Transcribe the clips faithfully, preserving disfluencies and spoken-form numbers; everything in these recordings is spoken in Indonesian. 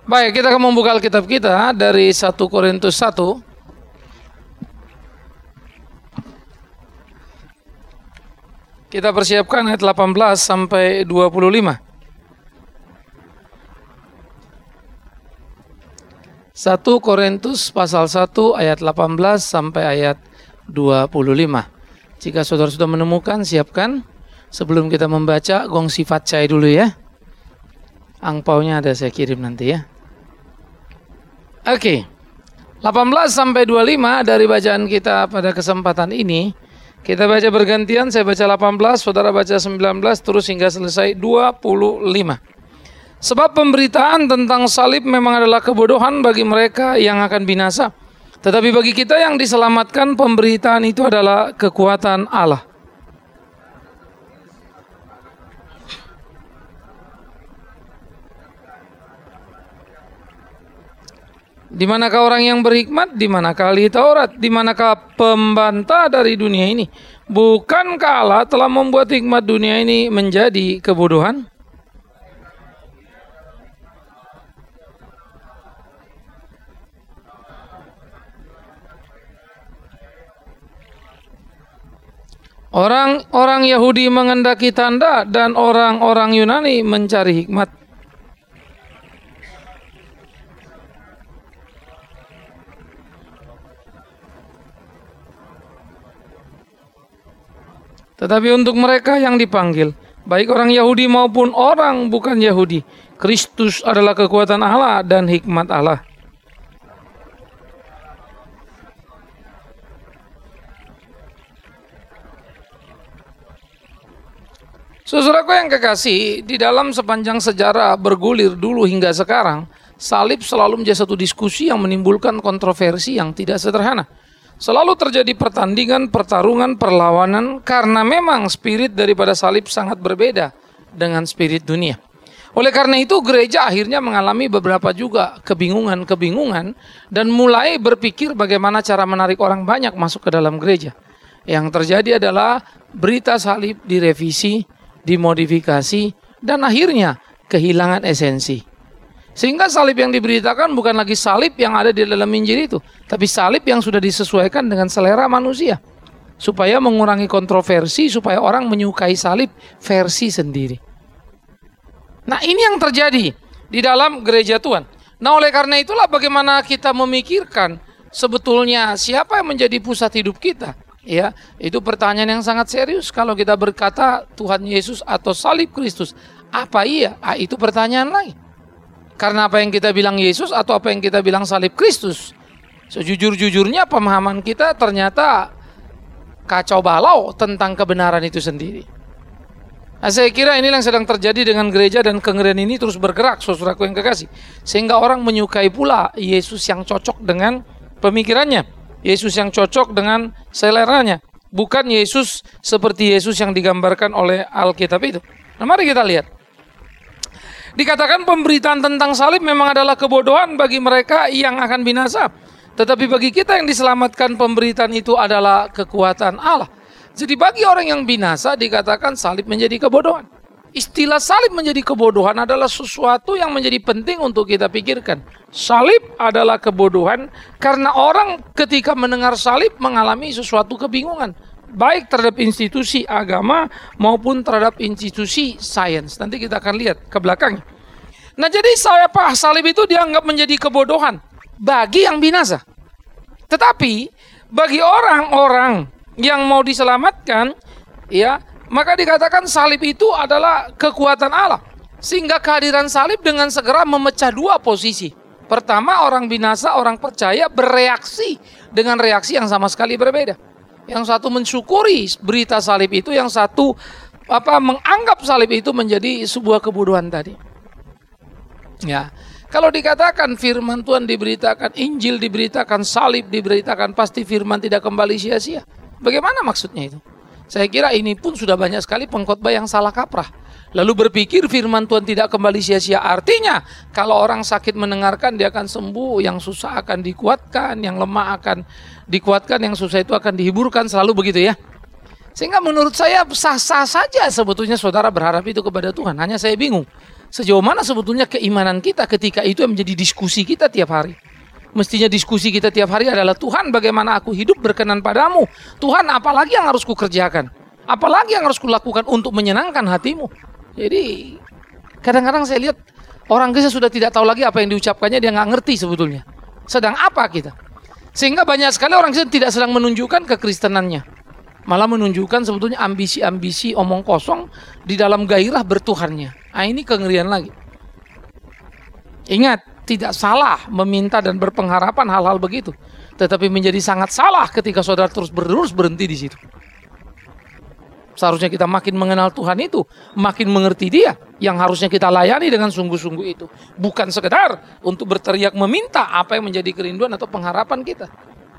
Baik, kita akan membuka Alkitab kita dari satu Korintus satu. Kita persiapkan ayat delapan belas sampai dua puluh lima. satu Korintus pasal satu ayat delapan belas sampai ayat dua puluh lima. Jika saudara sudah menemukan, siapkan. Sebelum kita membaca, gong sifat saya dulu ya. Angpaunya ada saya kirim nanti ya. Oke, delapan belas sampai dua puluh lima dari bacaan kita pada kesempatan ini. Kita baca bergantian, saya baca delapan belas, saudara baca sembilan belas, terus hingga selesai dua puluh lima. Sebab pemberitaan tentang salib memang adalah kebodohan bagi mereka yang akan binasa. Tetapi bagi kita yang diselamatkan, pemberitaan itu adalah kekuatan Allah. Di manakah orang yang berhikmat? Di manakah ahli Taurat? Di manakah pembantah dari dunia ini? Bukankah Allah telah membuat hikmat dunia ini menjadi kebodohan? Orang-orang Yahudi menghendaki tanda dan orang-orang Yunani mencari hikmat. Tetapi untuk mereka yang dipanggil, baik orang Yahudi maupun orang bukan Yahudi, Kristus adalah kekuatan Allah dan hikmat Allah. Saudaraku yang kekasih, di dalam sepanjang sejarah bergulir dulu hingga sekarang, salib selalu menjadi satu diskusi yang menimbulkan kontroversi yang tidak sederhana. Selalu terjadi pertandingan, pertarungan, perlawanan karena memang spirit daripada salib sangat berbeda dengan spirit dunia. Oleh karena itu gereja akhirnya mengalami beberapa juga kebingungan-kebingungan dan mulai berpikir bagaimana cara menarik orang banyak masuk ke dalam gereja. Yang terjadi adalah berita salib direvisi, dimodifikasi, dan akhirnya kehilangan esensi. Sehingga salib yang diberitakan bukan lagi salib yang ada di dalam Injil itu, tapi salib yang sudah disesuaikan dengan selera manusia. Supaya mengurangi kontroversi, supaya orang menyukai salib versi sendiri. Nah, ini yang terjadi di dalam gereja Tuhan. Nah, oleh karena itulah bagaimana kita memikirkan sebetulnya siapa yang menjadi pusat hidup kita. Ya, itu pertanyaan yang sangat serius. Kalau kita berkata Tuhan Yesus atau salib Kristus, apa iya? Ah, itu pertanyaan lain. Karena apa yang kita bilang Yesus atau apa yang kita bilang salib Kristus, sejujur-jujurnya pemahaman kita ternyata kacau balau tentang kebenaran itu sendiri. Nah, saya kira ini yang sedang terjadi dengan gereja dan kengerian ini terus bergerak, saudaraku yang kekasih. Sehingga orang menyukai pula Yesus yang cocok dengan pemikirannya, Yesus yang cocok dengan seleranya, bukan Yesus seperti Yesus yang digambarkan oleh Alkitab itu. Nah, mari kita lihat. Dikatakan pemberitaan tentang salib memang adalah kebodohan bagi mereka yang akan binasa. Tetapi bagi kita yang diselamatkan, pemberitaan itu adalah kekuatan Allah. Jadi bagi orang yang binasa dikatakan salib menjadi kebodohan. Istilah salib menjadi kebodohan adalah sesuatu yang menjadi penting untuk kita pikirkan. Salib adalah kebodohan karena orang ketika mendengar salib mengalami sesuatu kebingungan. Baik terhadap institusi agama maupun terhadap institusi sains. Nanti kita akan lihat ke belakangnya. Nah, jadi saya pak salib itu dianggap menjadi kebodohan bagi yang binasa. Tetapi bagi orang-orang yang mau diselamatkan, ya, maka dikatakan salib itu adalah kekuatan Allah. Sehingga kehadiran salib dengan segera memecah dua posisi. Pertama, orang binasa, orang percaya bereaksi dengan reaksi yang sama sekali berbeda. Yang satu mensyukuri berita salib itu, yang satu apa menganggap salib itu menjadi sebuah kebodohan tadi. Ya, kalau dikatakan firman Tuhan diberitakan, Injil diberitakan, salib diberitakan, pasti firman tidak kembali sia-sia. Bagaimana maksudnya itu? Saya kira ini pun sudah banyak sekali pengkhotbah yang salah kaprah. Lalu berpikir firman Tuhan tidak kembali sia-sia. Artinya kalau orang sakit mendengarkan dia akan sembuh, yang susah akan dikuatkan, yang lemah akan dikuatkan, yang susah itu akan dihiburkan, selalu begitu ya. Sehingga menurut saya sah-sah saja sebetulnya saudara berharap itu kepada Tuhan. Hanya saya bingung. Sejauh mana sebetulnya keimanan kita ketika itu yang menjadi diskusi kita tiap hari. Mestinya diskusi kita tiap hari adalah, Tuhan bagaimana aku hidup berkenan padamu. Tuhan apalagi yang harus kukerjakan. Apalagi yang harus kulakukan untuk menyenangkan hatimu. Jadi kadang-kadang saya lihat orang Kristen sudah tidak tahu lagi apa yang diucapkannya, dia nggak ngerti sebetulnya sedang apa kita. Sehingga banyak sekali orang Kristen tidak sedang menunjukkan kekristenannya, malah menunjukkan sebetulnya ambisi-ambisi omong kosong di dalam gairah bertuhannya. Nah, ini kengerian lagi. Ingat, tidak salah meminta dan berpengharapan hal-hal begitu, tetapi menjadi sangat salah ketika saudara terus berterus berhenti di situ. Seharusnya kita makin mengenal Tuhan itu, makin mengerti Dia, yang harusnya kita layani dengan sungguh-sungguh itu. Bukan sekedar untuk berteriak meminta apa yang menjadi kerinduan atau pengharapan kita.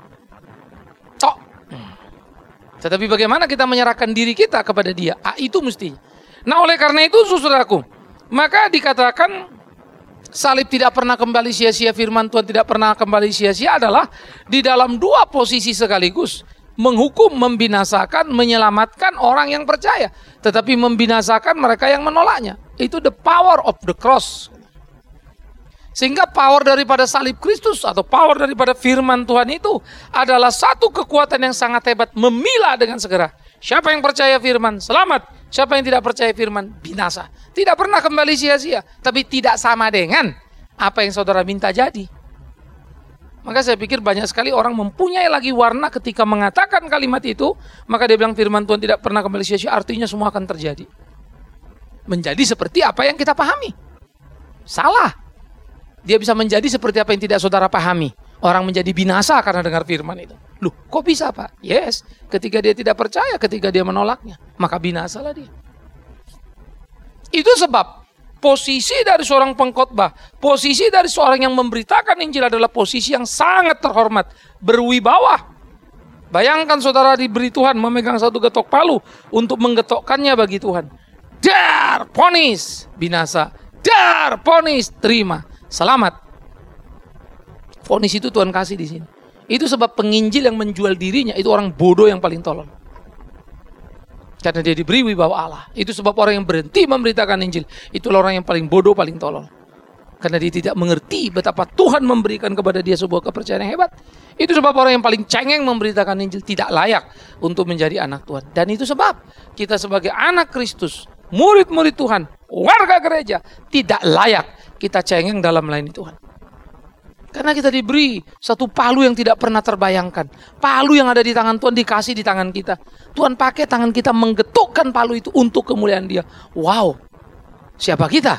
Cok. Tetapi bagaimana kita menyerahkan diri kita kepada Dia? Ah, itu mestinya. Nah, oleh karena itu, saudaraku, maka dikatakan salib tidak pernah kembali sia-sia, firman Tuhan tidak pernah kembali sia-sia adalah di dalam dua posisi sekaligus. Menghukum, membinasakan, menyelamatkan orang yang percaya, tetapi membinasakan mereka yang menolaknya. Itu the power of the cross. Sehingga power daripada salib Kristus atau power daripada firman Tuhan itu adalah satu kekuatan yang sangat hebat, memilah dengan segera. Siapa yang percaya firman, selamat. Siapa yang tidak percaya firman, binasa. Tidak pernah kembali sia-sia, tapi tidak sama dengan apa yang saudara minta jadi. Maka saya pikir banyak sekali orang mempunyai lagi warna ketika mengatakan kalimat itu, maka dia bilang firman Tuhan tidak pernah kembali sia-sia, artinya semua akan terjadi. Menjadi seperti apa yang kita pahami. Salah. Dia bisa menjadi seperti apa yang tidak saudara pahami. Orang menjadi binasa karena dengar firman itu. Loh, kok bisa, Pak? Yes, ketika dia tidak percaya, ketika dia menolaknya, maka binasalah dia. Itu sebab posisi dari seorang pengkhotbah, posisi dari seorang yang memberitakan Injil adalah posisi yang sangat terhormat, berwibawa. Bayangkan saudara diberi Tuhan memegang satu getok palu untuk menggetokkannya bagi Tuhan. Dar, ponis, binasa. Dar, ponis, terima, selamat. Ponis itu Tuhan kasih di sini. Itu sebab penginjil yang menjual dirinya itu orang bodoh yang paling tolol. Karena dia diberi wibawa Allah. Itu sebab orang yang berhenti memberitakan Injil, itulah orang yang paling bodoh, paling tolol. Karena dia tidak mengerti betapa Tuhan memberikan kepada dia sebuah kepercayaan yang hebat. Itu sebab orang yang paling cengeng memberitakan Injil tidak layak untuk menjadi anak Tuhan. Dan itu sebab kita sebagai anak Kristus, murid-murid Tuhan, warga gereja, tidak layak kita cengeng dalam melayani Tuhan. Karena kita diberi satu palu yang tidak pernah terbayangkan. Palu yang ada di tangan Tuhan dikasih di tangan kita. Tuhan pakai tangan kita menggetukkan palu itu untuk kemuliaan Dia. Wow, siapa kita?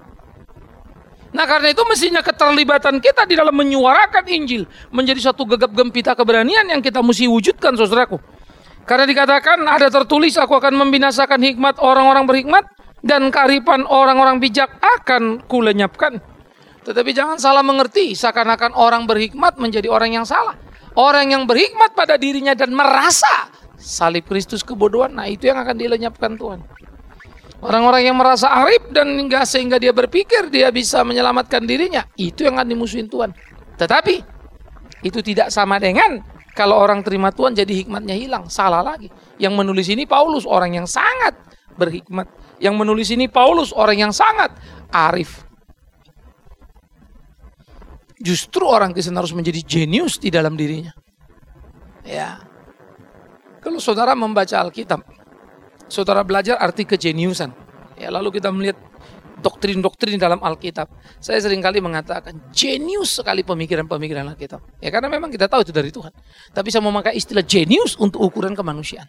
Nah, karena itu mestinya keterlibatan kita di dalam menyuarakan Injil menjadi satu gegap gempita keberanian yang kita mesti wujudkan, saudaraku. Karena dikatakan ada tertulis, aku akan membinasakan hikmat orang-orang berhikmat dan kearifan orang-orang bijak akan kulenyapkan. Tetapi jangan salah mengerti, seakan-akan orang berhikmat menjadi orang yang salah. Orang yang berhikmat pada dirinya dan merasa salib Kristus kebodohan, nah itu yang akan dilenyapkan Tuhan. Orang-orang yang merasa arif dan enggak sehingga dia berpikir dia bisa menyelamatkan dirinya, itu yang akan dimusuhin Tuhan. Tetapi itu tidak sama dengan kalau orang terima Tuhan jadi hikmatnya hilang, salah lagi. Yang menulis ini Paulus, orang yang sangat berhikmat. Yang menulis ini Paulus, orang yang sangat arif. Justru orang Kristen harus menjadi jenius di dalam dirinya. Ya. Kalau saudara membaca Alkitab, saudara belajar arti kejeniusan. Ya, lalu kita melihat doktrin-doktrin dalam Alkitab. Saya seringkali mengatakan jenius sekali pemikiran-pemikiran Alkitab. Ya, karena memang kita tahu itu dari Tuhan. Tapi saya memakai istilah jenius untuk ukuran kemanusiaan.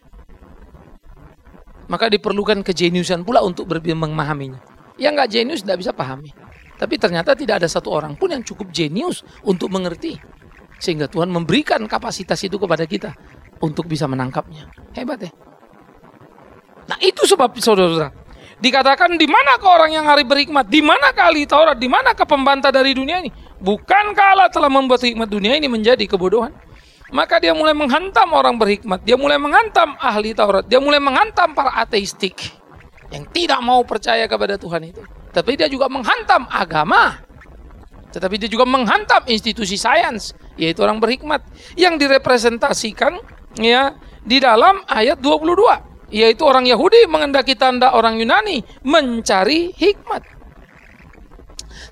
Maka diperlukan kejeniusan pula untuk memahaminya. Yang nggak jenius tidak bisa pahami. Tapi ternyata tidak ada satu orang pun yang cukup jenius untuk mengerti. Sehingga Tuhan memberikan kapasitas itu kepada kita untuk bisa menangkapnya. Hebat ya. Nah itu sebab saudara-saudara. Dikatakan di manakah orang yang hari berhikmat? Di manakah ahli Taurat? Di manakah pembantah dari dunia ini? Bukankah Allah telah membuat hikmat dunia ini menjadi kebodohan? Maka dia mulai menghantam orang berhikmat. Dia mulai menghantam ahli Taurat. Dia mulai menghantam para ateistik yang tidak mau percaya kepada Tuhan itu. Tapi dia juga menghantam agama. Tetapi dia juga menghantam institusi sains, yaitu orang berhikmat yang direpresentasikan ya di dalam ayat dua puluh dua, yaitu orang Yahudi menghendaki tanda, orang Yunani mencari hikmat.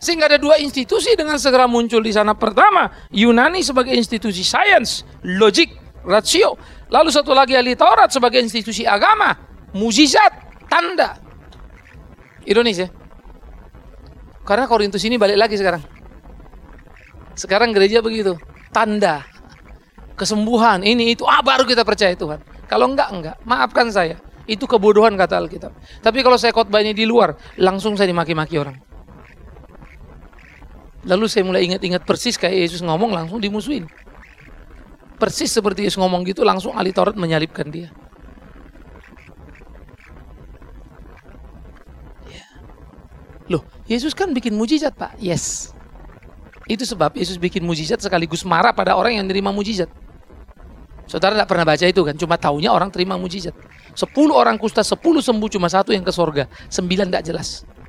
Sehingga ada dua institusi dengan segera muncul di sana. Pertama, Yunani sebagai institusi sains, logik, rasio. Lalu satu lagi ahli Taurat sebagai institusi agama, mukjizat, tanda. Ironis ya. Karena Korintus ini balik lagi sekarang. Sekarang gereja begitu, tanda, kesembuhan, ini itu, ah baru kita percaya Tuhan. Kalau enggak, enggak. Maafkan saya. Itu kebodohan kata Alkitab. Tapi kalau saya khotbahnya di luar, langsung saya dimaki-maki orang. Lalu saya mulai ingat-ingat persis kayak Yesus ngomong, langsung dimusuhin. Persis seperti Yesus ngomong gitu, langsung ahli Taurat menyalibkan dia. Ya. Loh, Yesus kan bikin mujizat, Pak. Yes. Itu sebab Yesus bikin mujizat sekaligus marah pada orang yang menerima mujizat. Saudara tidak pernah baca itu kan, cuma taunya orang terima mujizat. Sepuluh orang kusta, sepuluh sembuh, cuma satu yang ke sorga. Sembilan tidak jelas.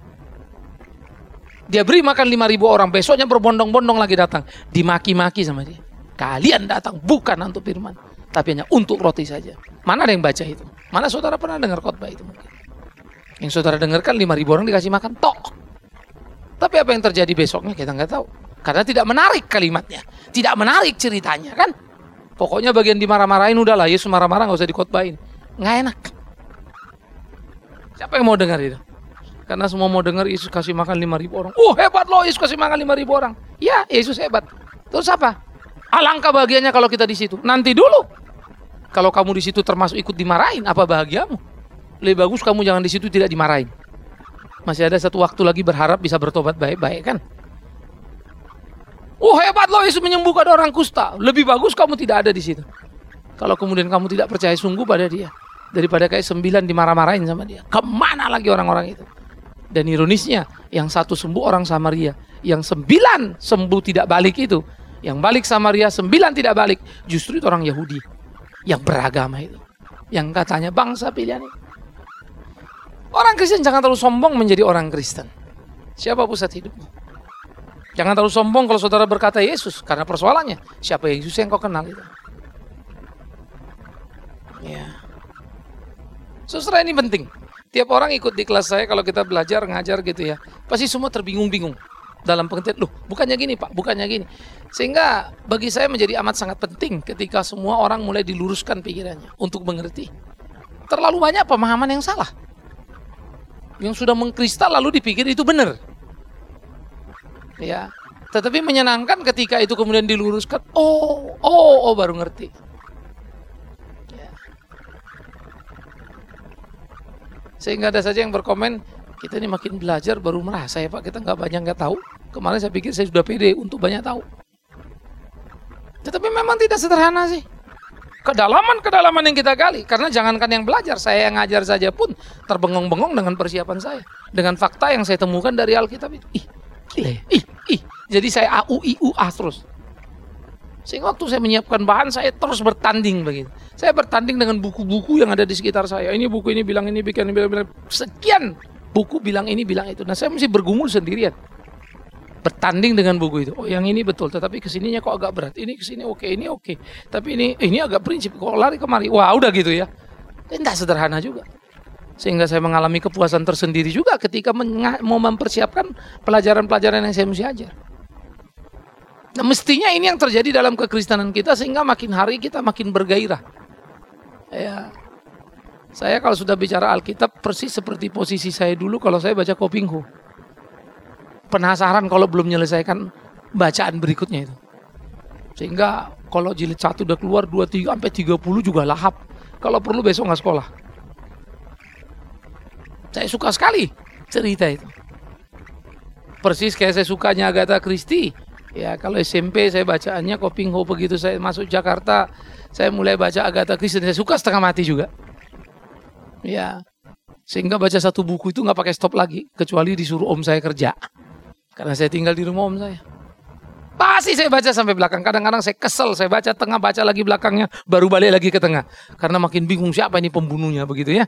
Dia beri makan lima ribu orang, besoknya berbondong-bondong lagi datang. Dimaki-maki sama dia. Kalian datang bukan untuk firman, tapi hanya untuk roti saja. Mana ada yang baca itu? Mana saudara pernah dengar khotbah itu mungkin? Yang saudara dengarkan lima ribu orang dikasih makan, tok. Tapi apa yang terjadi besoknya kita nggak tahu. Karena tidak menarik kalimatnya. Tidak menarik ceritanya kan. Pokoknya bagian dimarah-marahin udahlah, Yesus marah-marah nggak usah dikhotbahin. Nggak enak. Siapa yang mau dengar itu? Karena semua mau dengar Yesus kasih makan lima ribu orang. Oh hebat loh Yesus kasih makan lima ribu orang. Ya Yesus hebat. Terus apa? Alangkah bahagianya kalau kita di situ. Nanti dulu. Kalau kamu di situ termasuk ikut dimarahin, apa bahagiamu? Lebih bagus kamu jangan di situ tidak dimarahin. Masih ada satu waktu lagi berharap bisa bertobat baik-baik kan? Oh hebat loh Yesus menyembuhkan orang kusta. Lebih bagus kamu tidak ada di situ. Kalau kemudian kamu tidak percaya sungguh pada dia, daripada kayak sembilan dimarah-marahin sama dia. Kemana lagi orang-orang itu? Dan ironisnya, yang satu sembuh orang Samaria, yang sembilan sembuh tidak balik itu, yang balik Samaria sembilan tidak balik, justru itu orang Yahudi yang beragama itu, yang katanya bangsa pilihan itu. Orang Kristen jangan terlalu sombong menjadi orang Kristen. Siapa pusat hidupmu? Jangan terlalu sombong kalau saudara berkata Yesus, karena persoalannya siapa Yesus yang kau kenal itu? Ya. Saudara ini penting. Tiap orang ikut di kelas saya kalau kita belajar ngajar gitu ya, pasti semua terbingung-bingung dalam pengertian, loh bukannya gini Pak, bukannya gini. Sehingga bagi saya menjadi amat sangat penting ketika semua orang mulai diluruskan pikirannya untuk mengerti. Terlalu banyak pemahaman yang salah, yang sudah mengkristal lalu dipikir itu benar. Ya, tetapi menyenangkan ketika itu kemudian diluruskan. Oh, oh, oh baru ngerti. Ya. Sehingga ada saja yang berkomen, kita ini makin belajar baru merasa ya Pak, kita nggak banyak nggak tahu. Kemarin saya pikir saya sudah pede untuk banyak tahu. Tetapi memang tidak sederhana sih. Kedalaman-kedalaman yang kita gali. Karena jangankan yang belajar, saya yang ngajar saja pun terbengong-bengong dengan persiapan saya. Dengan fakta yang saya temukan dari Alkitab itu. Ih, ih, ih, ih. Jadi saya A, U, I, U, A terus. Sehingga waktu saya menyiapkan bahan, saya terus bertanding begitu. Saya bertanding dengan buku-buku yang ada di sekitar saya. Ini buku ini bilang ini, bilang ini, bilang, bilang. Sekian buku bilang ini, bilang itu. Nah saya mesti bergumul sendirian. Bertanding dengan buku itu. Oh yang ini betul, tetapi kesininya kok agak berat. Ini kesini oke, ini oke. Tapi ini ini agak prinsip, kok lari kemari. Wah udah gitu ya. Tidak sederhana juga. Sehingga saya mengalami kepuasan tersendiri juga ketika mau mempersiapkan pelajaran-pelajaran yang saya mesti ajar. Nah mestinya ini yang terjadi dalam kekristenan kita, sehingga makin hari kita makin bergairah. Ya, saya kalau sudah bicara Alkitab persis seperti posisi saya dulu kalau saya baca Kopingho. Penasaran kalau belum menyelesaikan bacaan berikutnya itu. Sehingga kalau jilid satu udah keluar, dua, tiga, sampai tiga puluh juga lahap. Kalau perlu besok nggak sekolah. Saya suka sekali cerita itu. Persis kayak saya sukanya Agatha Christie. Ya kalau S M P saya bacaannya Kopingho, begitu saya masuk Jakarta saya mulai baca Agatha Christie. Saya suka setengah mati juga. Ya, sehingga baca satu buku itu nggak pakai stop lagi, kecuali disuruh om saya kerja. Karena saya tinggal di rumah om saya. Pasti saya baca sampai belakang. Kadang-kadang saya kesel, saya baca tengah, baca lagi belakangnya, baru balik lagi ke tengah. Karena makin bingung siapa ini pembunuhnya begitu ya.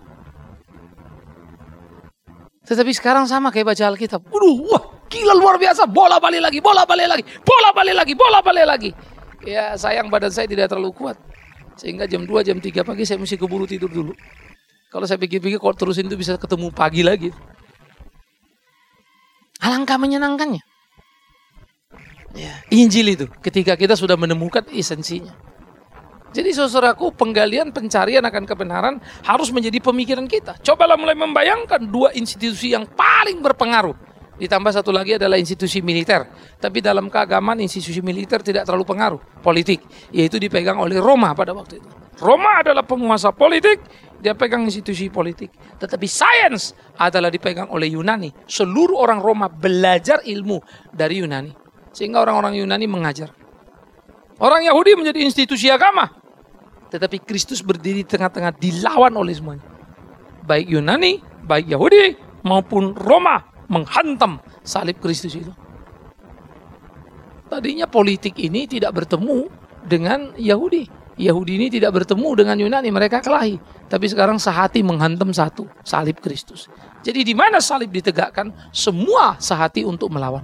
Tetapi sekarang sama kayak baca Alkitab. Waduh, wah, gila luar biasa. Bola balik lagi, bola balik lagi, bola balik lagi, bola balik lagi. Ya sayang badan saya tidak terlalu kuat. Sehingga jam dua, jam tiga pagi saya mesti keburu tidur dulu. Kalau saya pikir-pikir kalau terusin itu bisa ketemu pagi lagi. Alangkah menyenangkannya. Ya, Injil itu ketika kita sudah menemukan esensinya. Jadi saudaraku, penggalian pencarian akan kebenaran harus menjadi pemikiran kita. Cobalah mulai membayangkan dua institusi yang paling berpengaruh. Ditambah satu lagi adalah institusi militer. Tapi dalam keagamaan institusi militer tidak terlalu pengaruh. Politik, yaitu dipegang oleh Roma pada waktu itu. Roma adalah penguasa politik, dia pegang institusi politik. Tetapi sains adalah dipegang oleh Yunani. Seluruh orang Roma belajar ilmu dari Yunani. Sehingga orang-orang Yunani mengajar. Orang Yahudi menjadi institusi agama. Tetapi Kristus berdiri tengah-tengah dilawan oleh semuanya. Baik Yunani, baik Yahudi, maupun Roma menghantam salib Kristus itu. Tadinya politik ini tidak bertemu dengan Yahudi. Yahudi ini tidak bertemu dengan Yunani, mereka kelahi. Tapi sekarang sehati menghantam satu, salib Kristus. Jadi di mana salib ditegakkan, semua sehati untuk melawan.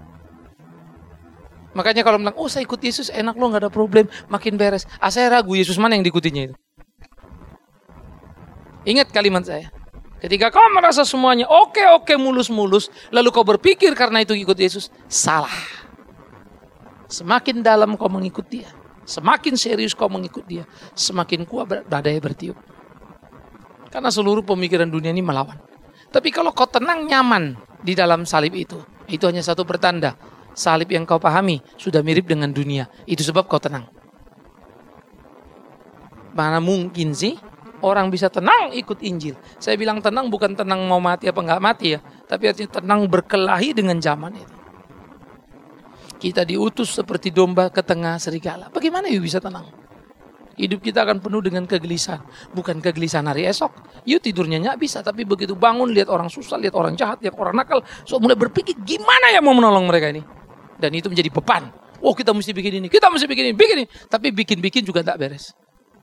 Makanya kalau bilang, oh saya ikut Yesus enak loh, gak ada problem, makin beres. Ah saya ragu Yesus mana yang diikutinya itu. Ingat kalimat saya. Ketika kau merasa semuanya oke-oke mulus-mulus, lalu kau berpikir karena itu ikut Yesus, salah. Semakin dalam kau mengikut dia, semakin serius kau mengikut dia, semakin kuat badai bertiup. Karena seluruh pemikiran dunia ini melawan. Tapi kalau kau tenang nyaman di dalam salib itu, itu hanya satu pertanda. Salib yang kau pahami sudah mirip dengan dunia. Itu sebab kau tenang. Mana mungkin sih orang bisa tenang ikut Injil. Saya bilang tenang bukan tenang mau mati apa enggak mati ya. Tapi artinya tenang berkelahi dengan zaman itu. Kita diutus seperti domba ke tengah serigala. Bagaimana you bisa tenang? Hidup kita akan penuh dengan kegelisahan. Bukan kegelisahan hari esok. You tidurnya nggak bisa. Tapi begitu bangun lihat orang susah, lihat orang jahat, lihat orang nakal. So mulai berpikir gimana ya mau menolong mereka ini. Dan itu menjadi beban. Oh kita mesti bikin ini, kita mesti bikin ini, bikin ini. Tapi bikin-bikin juga tak beres.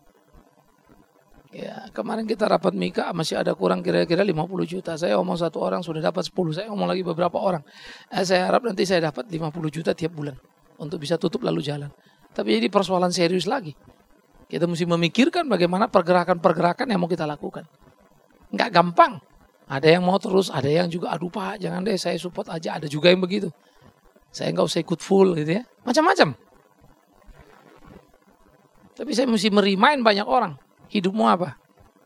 Ya kemarin kita rapat Mika masih ada kurang kira-kira lima puluh juta. Saya omong satu orang sudah dapat sepuluh. Saya omong lagi beberapa orang. Eh, saya harap nanti saya dapat lima puluh juta tiap bulan. Untuk bisa tutup lalu jalan. Tapi jadi persoalan serius lagi. Kita mesti memikirkan bagaimana pergerakan-pergerakan yang mau kita lakukan. Nggak gampang. Ada yang mau terus, ada yang juga aduh Pak jangan deh saya support aja. Ada juga yang begitu. Saya nggak usah ikut full gitu ya. Macam-macam. Tapi saya mesti merimain banyak orang. Hidupmu apa?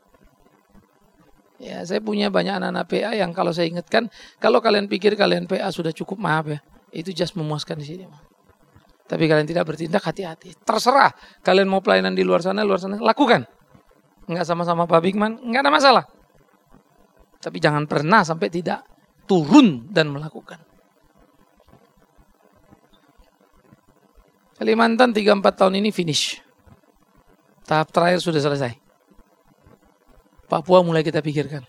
Ya saya punya banyak anak-anak P A yang kalau saya ingatkan. Kalau kalian pikir kalian P A sudah cukup maaf ya. Itu just memuaskan di sini. Tapi kalian tidak bertindak hati-hati. Terserah. Kalian mau pelayanan di luar sana, luar sana. Lakukan. Nggak sama-sama Pak Bigman. Nggak ada masalah. Tapi jangan pernah sampai tidak turun dan melakukan. Kalimantan tiga empat tahun ini finish. Tahap terakhir sudah selesai. Papua mulai kita pikirkan.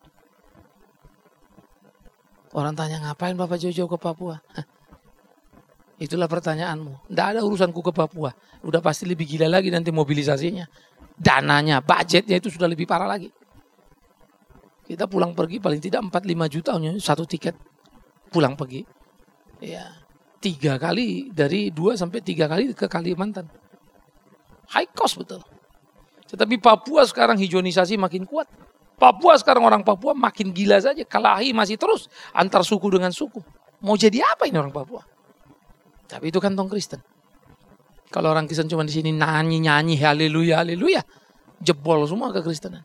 Orang tanya ngapain Bapak jauh-jauh ke Papua? Hah. Itulah pertanyaanmu. Tidak ada urusanku ke Papua. Udah pasti lebih gila lagi nanti mobilisasinya. Dananya, budgetnya itu sudah lebih parah lagi. Kita pulang pergi paling tidak empat lima juta satu tiket. Pulang pergi. Ya. Tiga kali, dari dua sampai tiga kali ke Kalimantan. High cost betul. Tetapi Papua sekarang hijauisasi makin kuat. Papua sekarang orang Papua makin gila saja. Kelahi masih terus antar suku dengan suku. Mau jadi apa ini orang Papua? Tapi itu kantong Kristen. Kalau orang Kristen cuma di sini nyanyi-nyanyi haleluya haleluya, jebol semua kekristenan.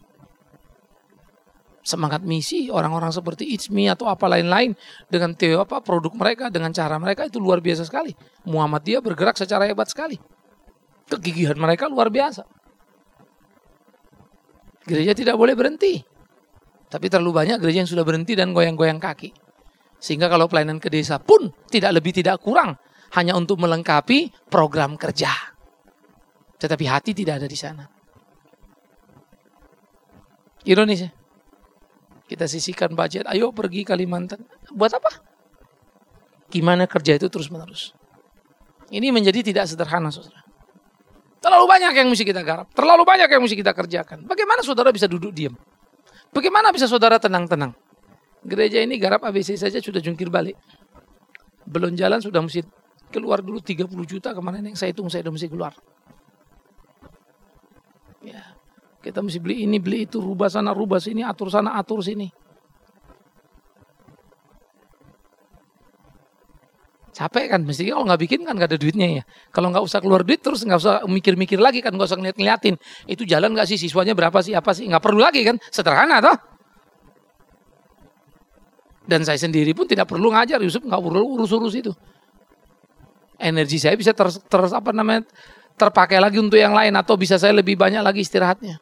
Semangat misi orang-orang seperti It's Me atau apa lain-lain dengan teo apa produk mereka dengan cara mereka itu luar biasa sekali. Muhammadiyah bergerak secara hebat sekali. Kegigihan mereka luar biasa. Gereja tidak boleh berhenti. Tapi terlalu banyak gereja yang sudah berhenti dan goyang-goyang kaki. Sehingga kalau pelayanan ke desa pun tidak lebih tidak kurang hanya untuk melengkapi program kerja. Tetapi hati tidak ada di sana. Ironis ya. Kita sisihkan budget, ayo pergi Kalimantan. Buat apa? Gimana kerja itu terus menerus? Ini menjadi tidak sederhana, saudara. Terlalu banyak yang mesti kita garap. Terlalu banyak yang mesti kita kerjakan. Bagaimana saudara bisa duduk diam? Bagaimana bisa saudara tenang-tenang? Gereja ini garap A B C saja sudah jungkir balik. Belum jalan sudah mesti keluar dulu tiga puluh juta. Kemarin yang saya hitung saya sudah mesti keluar. Ya. Kita mesti beli ini, beli itu, rubah sana, rubah sini, atur sana, atur sini. Capek kan, mesti kalau nggak bikin kan nggak ada duitnya ya. Kalau nggak usah keluar duit terus nggak usah mikir-mikir lagi kan, nggak usah ngeliat-ngeliatin. Itu jalan nggak sih, siswanya berapa sih, apa sih, nggak perlu lagi kan, sederhana toh. Dan saya sendiri pun tidak perlu ngajar, Yusuf nggak perlu urus-urus itu. Energi saya bisa ter, ter apa namanya terpakai lagi untuk yang lain atau bisa saya lebih banyak lagi istirahatnya.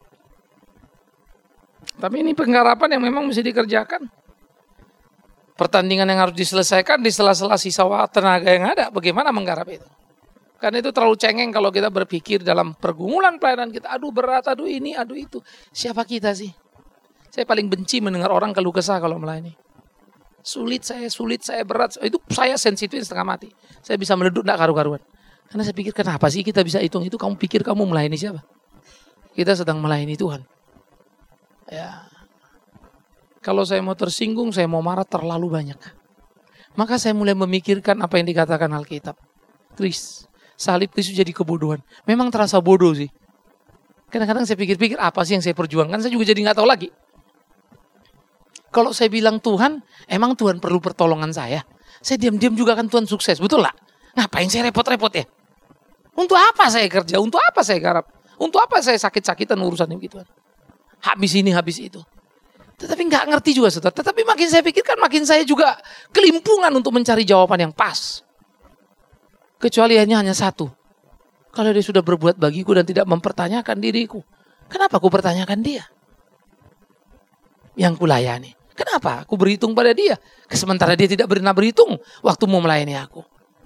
Tapi ini penggarapan yang memang mesti dikerjakan. Pertandingan yang harus diselesaikan di sela-sela sisa tenaga yang ada, bagaimana menggarap itu? Karena itu terlalu cengeng kalau kita berpikir dalam pergumulan pelayanan kita, aduh berat, aduh ini, aduh itu. Siapa kita sih? Saya paling benci mendengar orang keluh kesah kalau melayani. Sulit saya, sulit saya, berat. Itu saya sensitif setengah mati. Saya bisa meleduk enggak karu-karuan. Karena saya pikir kenapa sih kita bisa hitung itu? Kamu pikir kamu melayani siapa? Kita sedang melayani Tuhan. Ya. Kalau saya mau tersinggung, saya mau marah terlalu banyak. Maka saya mulai memikirkan apa yang dikatakan Alkitab. Kris, salib Kristus jadi kebodohan. Memang terasa bodoh sih. Kadang-kadang saya pikir-pikir apa sih yang saya perjuangkan, saya juga jadi nggak tahu lagi. Kalau saya bilang Tuhan, emang Tuhan perlu pertolongan saya. Saya diam-diam juga kan Tuhan sukses, betul lah? Ngapain saya repot-repot ya? Untuk apa saya kerja? Untuk apa saya garap? Untuk apa saya sakit-sakitan urusan ini gitu? Habis ini, habis itu. Tetapi nggak ngerti juga saudara. Tetapi makin saya pikirkan makin saya juga kelimpungan untuk mencari jawaban yang pas. Kecuali hanya hanya satu. Kalau dia sudah berbuat bagiku dan tidak mempertanyakan diriku, kenapa aku pertanyakan dia? Yang kulayani. Kenapa aku berhitung pada dia? Sementara dia tidak pernah berhitung waktu mau melayani aku.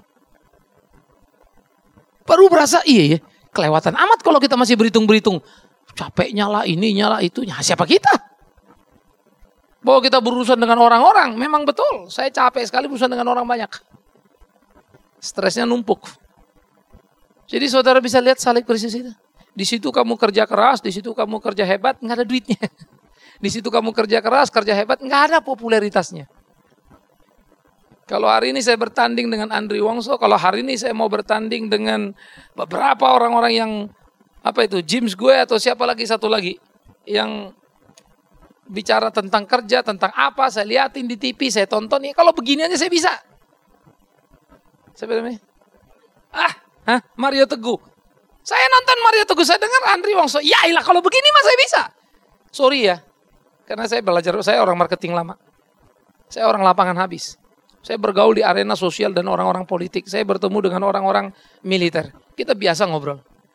Baru berasa iya ya, kelewatan amat kalau kita masih berhitung-berhitung. Capeknya lah, ininya lah, itunya. Siapa kita? Bahwa kita berurusan dengan orang-orang, memang betul. Saya capek sekali berurusan dengan orang banyak. Stresnya numpuk. Jadi saudara bisa lihat salib Kristus itu. Di situ kamu kerja keras, di situ kamu kerja hebat, nggak ada duitnya. Di situ kamu kerja keras, kerja hebat, nggak ada popularitasnya. Kalau hari ini saya bertanding dengan Andri Wongso, kalau hari ini saya mau bertanding dengan beberapa orang-orang yang apa itu, James gue atau siapa lagi satu lagi yang bicara tentang kerja, tentang apa, saya liatin di T V, saya tonton ya. Kalau begini aja saya bisa. Siapa namanya? Ah, hah? Mario Teguh. Saya nonton Mario Teguh, saya dengar Andri Wongso. Ya ilah, kalau begini mah saya bisa. Sorry ya, karena saya belajar, saya orang marketing lama. Saya orang lapangan habis. Saya bergaul di arena sosial dan orang-orang politik. Saya bertemu dengan orang-orang militer. Kita biasa ngobrol.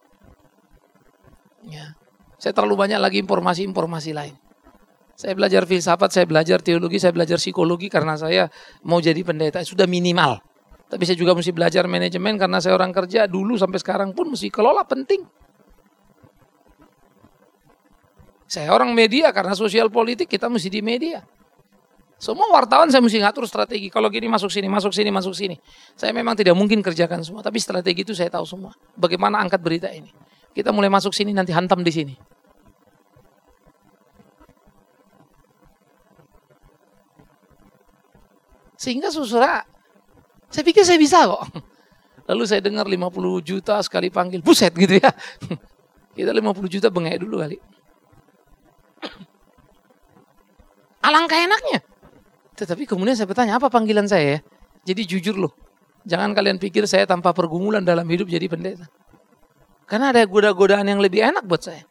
Ya. Saya terlalu banyak lagi informasi-informasi lain. Saya belajar filsafat, saya belajar teologi, saya belajar psikologi karena saya mau jadi pendeta. Sudah minimal. Tapi saya juga mesti belajar manajemen karena saya orang kerja dulu sampai sekarang pun mesti kelola penting. Saya orang media karena sosial politik kita mesti di media. Semua wartawan saya mesti ngatur strategi. Kalau gini masuk sini, masuk sini, masuk sini. Saya memang tidak mungkin kerjakan semua, tapi strategi itu saya tahu semua. Bagaimana angkat berita ini. Kita mulai masuk sini nanti hantam di sini. Sehingga saudara, saya pikir saya bisa kok. Lalu saya dengar lima puluh juta sekali panggil. Buset gitu ya. Kita lima puluh juta bengek dulu kali. Alangkah enaknya. Tetapi kemudian saya bertanya, apa panggilan saya ya? Jadi jujur loh. Jangan kalian pikir saya tanpa pergumulan dalam hidup jadi pendeta. Karena ada goda-godaan yang lebih enak buat saya.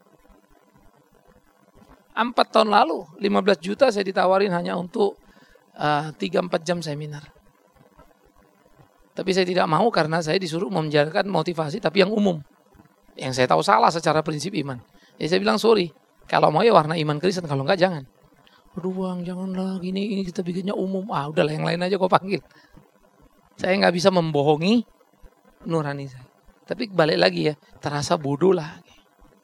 Empat tahun lalu, lima belas juta saya ditawarin hanya untuk tiga sampai empat jam seminar. Tapi saya tidak mau karena saya disuruh menjalankan motivasi tapi yang umum. Yang saya tahu salah secara prinsip iman. Jadi saya bilang sorry, kalau mau ya warna iman Kristen, kalau enggak jangan. Aduh bang, janganlah gini, ini kita bikinnya umum. Ah udahlah yang lain aja kau panggil. Saya nggak bisa membohongi nurani saya. Tapi balik lagi ya, terasa bodoh lagi.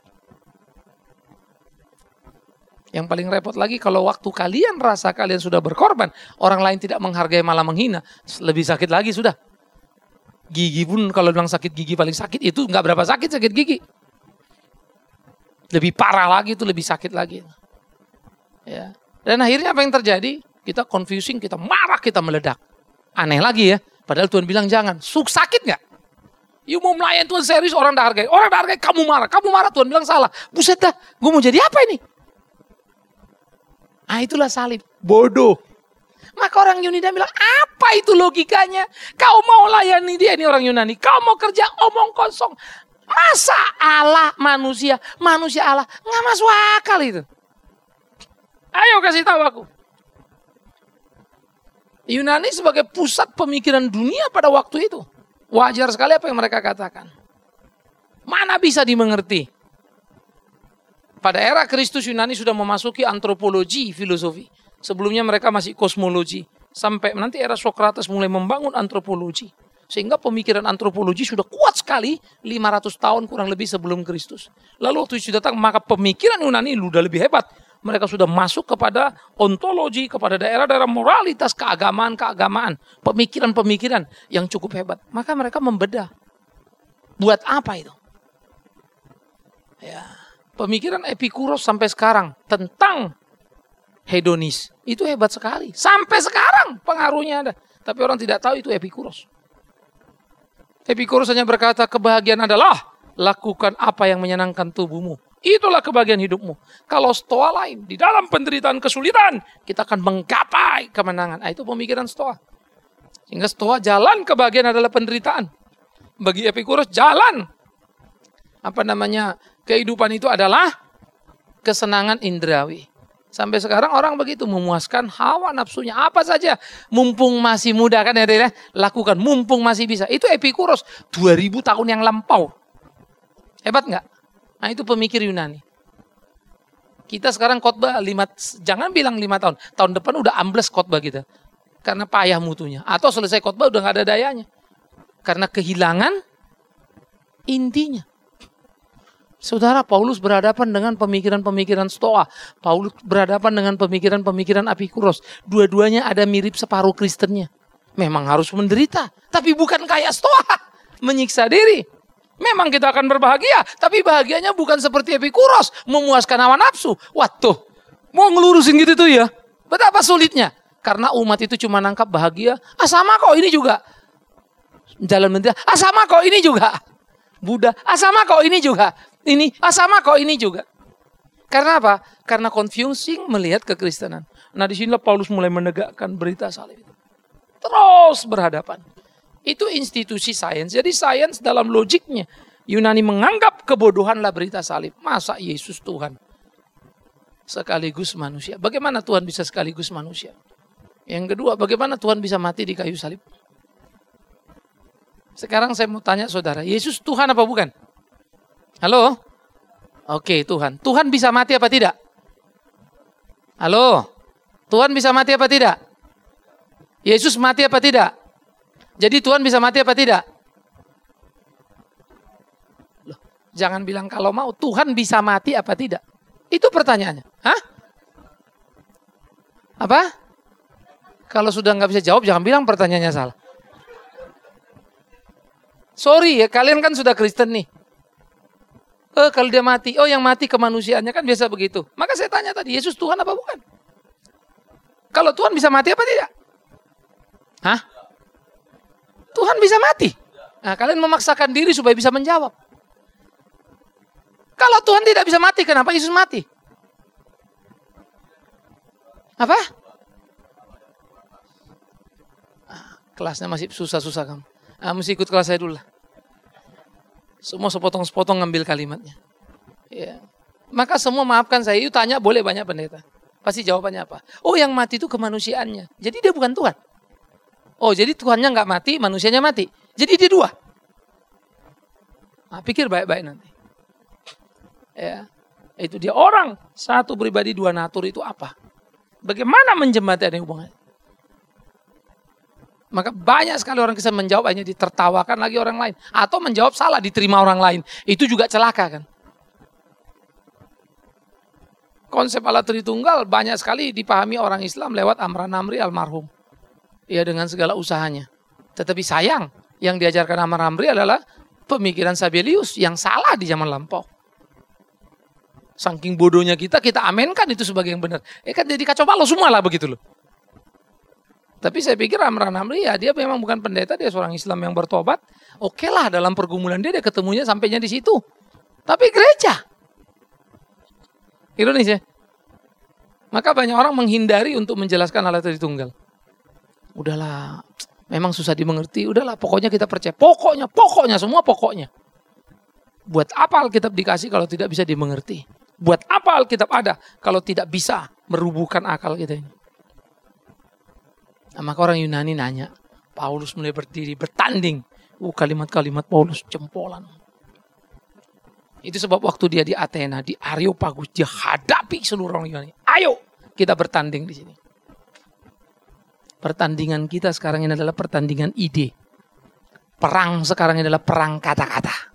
Yang paling repot lagi kalau waktu kalian rasa kalian sudah berkorban, orang lain tidak menghargai malah menghina, lebih sakit lagi sudah. Gigi pun kalau bilang sakit gigi paling sakit itu nggak berapa sakit sakit gigi. Lebih parah lagi itu lebih sakit lagi. Ya. Dan akhirnya apa yang terjadi? Kita confusing, kita marah, kita meledak. Aneh lagi ya. Padahal Tuhan bilang jangan. Suk sakit nggak? You mau melayan Tuhan serius, orang dah hargai. Orang dah hargai, kamu marah. Kamu marah, Tuhan bilang salah. Buset dah, gue mau jadi apa ini? Ah itulah salib. Bodoh. Maka orang Yunani bilang, apa itu logikanya? Kau mau layani dia, ini orang Yunani. Kau mau kerja omong kosong. Masa Allah manusia, manusia Allah. Nggak masuk akal itu. Ayo kasih tahu aku. Yunani sebagai pusat pemikiran dunia pada waktu itu. Wajar sekali apa yang mereka katakan. Mana bisa dimengerti. Pada era Kristus Yunani sudah memasuki antropologi filosofi. Sebelumnya mereka masih kosmologi. Sampai nanti era Sokrates mulai membangun antropologi. Sehingga pemikiran antropologi sudah kuat sekali lima ratus tahun kurang lebih sebelum Kristus. Lalu waktu Yesus datang maka pemikiran Yunani sudah lebih hebat. Mereka sudah masuk kepada ontologi, kepada daerah-daerah moralitas, keagamaan-keagamaan. Pemikiran-pemikiran yang cukup hebat. Maka mereka membedah. Buat apa itu? Ya, pemikiran Epikuros sampai sekarang tentang hedonis. Itu hebat sekali. Sampai sekarang pengaruhnya ada. Tapi orang tidak tahu itu Epikuros. Epikuros hanya berkata kebahagiaan adalah lakukan apa yang menyenangkan tubuhmu. Itulah kebahagiaan hidupmu. Kalau Stoa lain, di dalam penderitaan kesulitan, kita akan menggapai kemenangan. Nah, itu pemikiran Stoa. Sehingga Stoa jalan kebahagiaan adalah penderitaan. Bagi Epikuros jalan. Apa namanya? Kehidupan itu adalah kesenangan indrawi. Sampai sekarang orang begitu memuaskan hawa nafsunya apa saja. Mumpung masih muda kan ya, ya lakukan. Mumpung masih bisa. Itu Epikuros dua ribu tahun yang lampau. Hebat nggak? Nah itu pemikir Yunani. Kita sekarang khotbah lima, jangan bilang lima tahun. Tahun depan udah ambles khotbah kita. Karena payah mutunya. Atau selesai khotbah udah nggak ada dayanya. Karena kehilangan intinya. Saudara, Paulus berhadapan dengan pemikiran-pemikiran Stoa. Paulus berhadapan dengan pemikiran-pemikiran Epikuros. Dua-duanya ada mirip separuh Kristennya. Memang harus menderita. Tapi bukan kayak Stoa. Menyiksa diri. Memang kita akan berbahagia. Tapi bahagianya bukan seperti Epikuros. Memuaskan hawa nafsu. Waduh. Mau ngelurusin gitu tuh ya. Betapa sulitnya. Karena umat itu cuma nangkap bahagia. Ah sama kok ini juga. Jalan menderita. Ah sama kok ini juga. Buddha. Ah sama kok ini juga. Ini, ah sama kok ini juga. Karena apa? Karena confusing melihat kekristenan. Nah disinilah Paulus mulai menegakkan berita salib. Terus berhadapan. Itu institusi sains. Jadi sains dalam logiknya. Yunani menganggap kebodohanlah berita salib. Masa Yesus Tuhan? Sekaligus manusia. Bagaimana Tuhan bisa sekaligus manusia? Yang kedua, bagaimana Tuhan bisa mati di kayu salib? Sekarang saya mau tanya saudara. Yesus Tuhan apa bukan? Halo? Oke, Tuhan. Tuhan bisa mati apa tidak? Halo? Tuhan bisa mati apa tidak? Yesus mati apa tidak? Jadi Tuhan bisa mati apa tidak? Loh, jangan bilang kalau mau. Tuhan bisa mati apa tidak? Itu pertanyaannya. Hah? Apa? Kalau sudah nggak bisa jawab, jangan bilang pertanyaannya salah. Sorry ya, kalian kan sudah Kristen nih. Eh, kalau dia mati, oh yang mati kemanusiaannya kan biasa begitu. Maka saya tanya tadi, Yesus Tuhan apa bukan? Kalau Tuhan bisa mati apa tidak? Hah? Tuhan bisa mati. Nah, kalian memaksakan diri supaya bisa menjawab. Kalau Tuhan tidak bisa mati, kenapa Yesus mati? Apa? Ah, kelasnya masih susah-susah kamu. Ah, mesti ikut kelas saya dulu lah. Semua sepotong-sepotong ngambil kalimatnya. Ya. Maka semua maafkan saya. Itu tanya boleh banyak pendeta. Pasti jawabannya apa? Oh yang mati itu kemanusiaannya. Jadi dia bukan Tuhan. Oh jadi Tuhannya nggak mati, manusianya mati. Jadi dia dua. Nah, pikir baik-baik nanti. Ya, itu dia orang satu pribadi dua natur itu apa? Bagaimana menjembatani hubungannya? Maka banyak sekali orang Kristen menjawab hanya ditertawakan lagi orang lain. Atau menjawab salah diterima orang lain. Itu juga celaka kan. Konsep Allah Tritunggal banyak sekali dipahami orang Islam lewat Amran Amri almarhum. Ya dengan segala usahanya. Tetapi sayang yang diajarkan Amran Amri adalah pemikiran Sabellius yang salah di zaman lampau. Saking bodohnya kita, kita amenkan itu sebagai yang benar. Eh kan jadi kacau balau semua lah begitu loh. Tapi saya pikir Amran Amri ya dia memang bukan pendeta, dia seorang Islam yang bertobat. Oke lah dalam pergumulan dia, dia ketemunya sampainya di situ. Tapi gereja. Ironis ya. Maka banyak orang menghindari untuk menjelaskan Allah Tritunggal. Udahlah, memang susah dimengerti. Udahlah, pokoknya kita percaya. Pokoknya, pokoknya, semua pokoknya. Buat apa Alkitab dikasih kalau tidak bisa dimengerti? Buat apa Alkitab ada kalau tidak bisa merubuhkan akal kita ini? Nah, maka orang Yunani nanya, Paulus mulai berdiri, bertanding. Uh, kalimat-kalimat Paulus jempolan. Itu sebab waktu dia di Athena, di Areopagus, dia hadapi seluruh orang Yunani. Ayo, kita bertanding di sini. Pertandingan kita sekarang ini adalah pertandingan ide. Perang sekarang ini adalah perang kata-kata.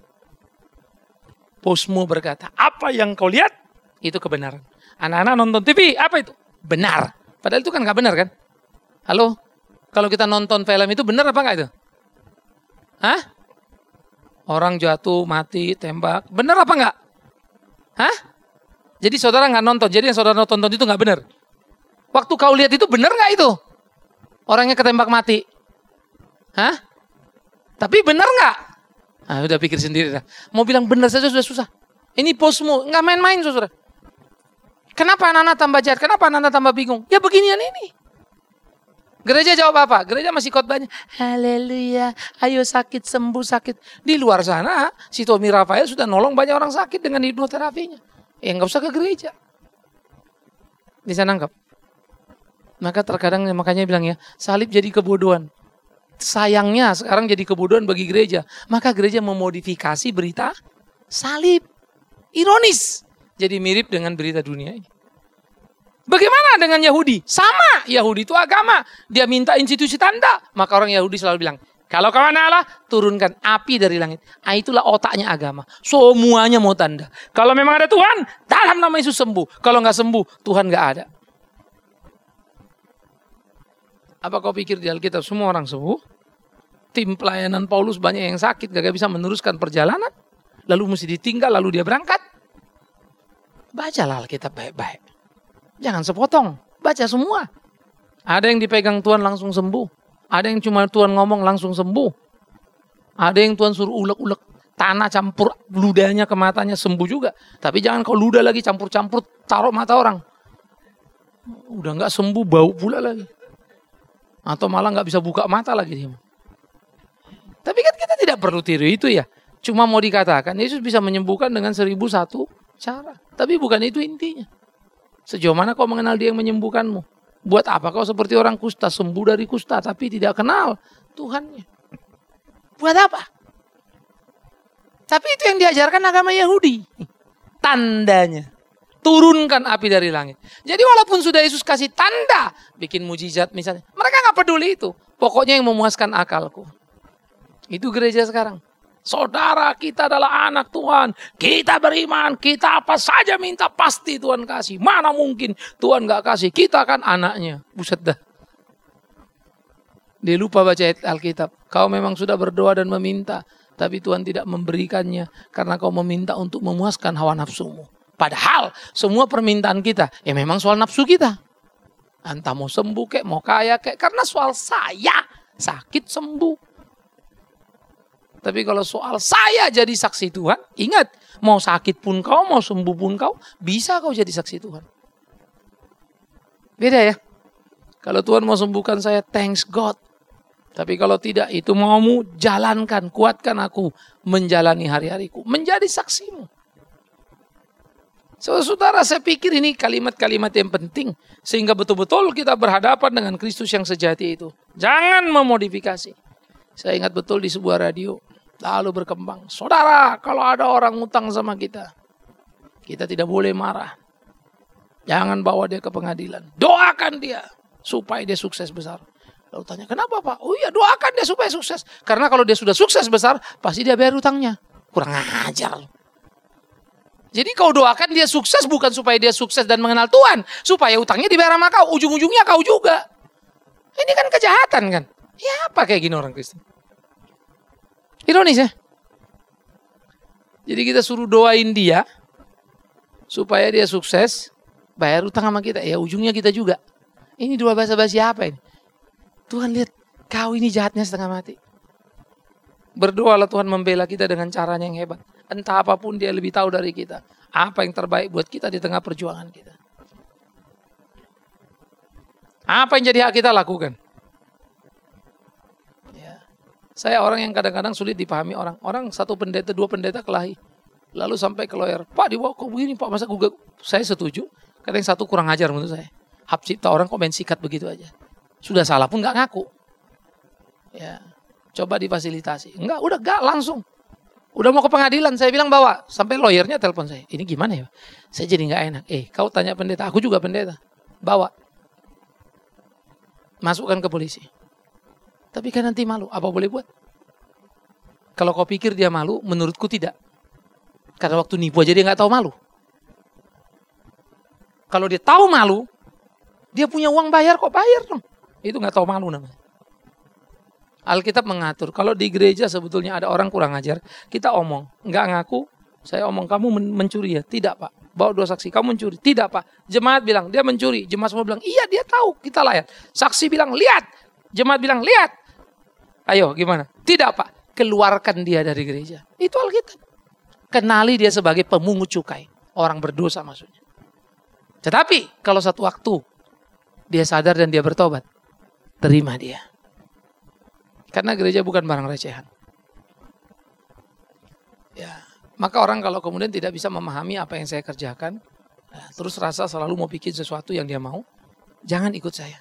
Bosmu berkata, apa yang kau lihat, itu kebenaran. Anak-anak nonton T V, apa itu? Benar. Padahal itu kan gak benar kan? Halo? Kalau kita nonton film itu benar apa gak itu? Hah? Orang jatuh, mati, tembak. Benar apa gak? Hah? Jadi saudara gak nonton, jadi yang saudara nonton itu gak benar. Waktu kau lihat itu benar gak itu? Orangnya ketembak mati. Hah? Tapi benar gak? Ah, udah pikir sendiri dah. Mau bilang benar saja sudah susah. Ini posmu, nggak main-main saudara. Kenapa anak-anak tambah jahat? Kenapa anak-anak tambah bingung? Ya beginian ini. Gereja jawab apa? Gereja masih khotbahnya, haleluya, ayo sakit sembuh sakit. Di luar sana, si Tommy Rafael sudah nolong banyak orang sakit dengan hipnoterapinya. Ya nggak usah ke gereja. Bisa nangkap? Maka terkadang makanya bilang ya, salib jadi kebodohan. Sayangnya sekarang jadi kebodohan bagi gereja. Maka gereja memodifikasi berita salib. Ironis. Jadi mirip dengan berita dunia ini. Bagaimana dengan Yahudi? Sama. Yahudi itu agama. Dia minta institusi tanda. Maka orang Yahudi selalu bilang, kalau kau anak Allah, turunkan api dari langit. Ah, itulah otaknya agama. Semuanya mau tanda. Kalau memang ada Tuhan, dalam nama Yesus sembuh. Kalau nggak sembuh, Tuhan nggak ada. Apa kau pikir di Alkitab semua orang sembuh? Tim pelayanan Paulus banyak yang sakit, gak bisa meneruskan perjalanan. Lalu mesti ditinggal, lalu dia berangkat. Bacalah Alkitab baik-baik. Jangan sepotong, baca semua. Ada yang dipegang Tuhan langsung sembuh. Ada yang cuma Tuhan ngomong langsung sembuh. Ada yang Tuhan suruh ulek-ulek tanah campur ludahnya ke matanya sembuh juga. Tapi jangan kau ludah lagi campur-campur taruh mata orang. Udah gak sembuh, bau pula lagi. Atau malah nggak bisa buka mata lagi dia. Tapi kan kita tidak perlu tiru itu ya. Cuma mau dikatakan Yesus bisa menyembuhkan dengan seribu satu cara. Tapi bukan itu intinya. Sejauh mana kau mengenal dia yang menyembuhkanmu? Buat apa kau seperti orang kusta, sembuh dari kusta tapi tidak kenal Tuhannya? Buat apa? Tapi itu yang diajarkan agama Yahudi. Tandanya. Turunkan api dari langit. Jadi walaupun sudah Yesus kasih tanda, bikin mujizat misalnya, mereka nggak peduli itu. Pokoknya yang memuaskan akalku. Itu gereja sekarang. Saudara, kita adalah anak Tuhan. Kita beriman, kita apa saja minta pasti Tuhan kasih. Mana mungkin Tuhan nggak kasih? Kita kan anaknya. Buset dah. Dia lupa baca ayat Alkitab. Kau memang sudah berdoa dan meminta, tapi Tuhan tidak memberikannya karena kau meminta untuk memuaskan hawa nafsumu. Padahal semua permintaan kita ya memang soal nafsu kita. Entah mau sembuh kek, mau kaya kek, karena soal saya sakit sembuh. Tapi kalau soal saya jadi saksi Tuhan, ingat, mau sakit pun kau, mau sembuh pun kau, bisa kau jadi saksi Tuhan. Beda ya. Kalau Tuhan mau sembuhkan saya, thanks God. Tapi kalau tidak, itu maumu, jalankan, kuatkan aku menjalani hari-hariku, menjadi saksimu. Saudara, saya pikir ini kalimat-kalimat yang penting. Sehingga betul-betul kita berhadapan dengan Kristus yang sejati itu. Jangan memodifikasi. Saya ingat betul di sebuah radio. Lalu berkembang. Saudara, kalau ada orang utang sama kita, kita tidak boleh marah. Jangan bawa dia ke pengadilan. Doakan dia supaya dia sukses besar. Lalu tanya, kenapa Pak? Oh iya, doakan dia supaya sukses. Karena kalau dia sudah sukses besar, pasti dia bayar utangnya. Kurang ajar. Jadi kau doakan dia sukses bukan supaya dia sukses dan mengenal Tuhan. Supaya utangnya dibayar sama kau. Ujung-ujungnya kau juga. Ini kan kejahatan kan. Ya apa kayak gini orang Kristen. Ironis ya. Jadi kita suruh doain dia. Supaya dia sukses. Bayar utang sama kita. Ya ujungnya kita juga. Ini dua basa-basi apa ini? Tuhan lihat. Kau ini jahatnya setengah mati. Berdoalah Tuhan membela kita dengan caranya yang hebat. Entah apapun dia lebih tahu dari kita. Apa yang terbaik buat kita di tengah perjuangan kita. Apa yang jadi hak kita lakukan. Saya orang yang kadang-kadang sulit dipahami orang. Orang satu pendeta, dua pendeta kelahi. Lalu sampai ke lawyer, Pak dibawa kok begini Pak, masa gugat? Saya setuju. Kadang satu kurang ajar menurut saya. Hak cipta orang kok main sikat begitu aja. Sudah salah pun nggak ngaku. Ya, coba difasilitasi. Enggak, udah gak langsung. Udah mau ke pengadilan, saya bilang bawa. Sampai lawyernya telepon saya. Ini gimana ya? Saya jadi nggak enak. Eh, kau tanya pendeta, aku juga pendeta. Bawa. Masukkan ke polisi. Tapi kan nanti malu. Apa boleh buat? Kalau kau pikir dia malu, menurutku tidak. Karena waktu nipu aja dia nggak tahu malu. Kalau dia tahu malu, dia punya uang bayar kok bayar dong. Itu nggak tahu malu namanya. Alkitab mengatur, kalau di gereja sebetulnya ada orang kurang ajar, kita omong, nggak ngaku, saya omong, kamu mencuri ya? Tidak Pak, bawa dua saksi, kamu mencuri? Tidak Pak, jemaat bilang, dia mencuri, jemaat semua bilang, iya dia tahu, kita layan. Saksi bilang, lihat, jemaat bilang, lihat. Ayo gimana? Tidak Pak, keluarkan dia dari gereja. Itu Alkitab. Kenali dia sebagai pemungut cukai, orang berdosa maksudnya. Tetapi, kalau satu waktu, dia sadar dan dia bertobat, terima dia. Karena gereja bukan barang recehan. Ya, maka orang kalau kemudian tidak bisa memahami apa yang saya kerjakan, ya, terus rasa selalu mau bikin sesuatu yang dia mau, jangan ikut saya.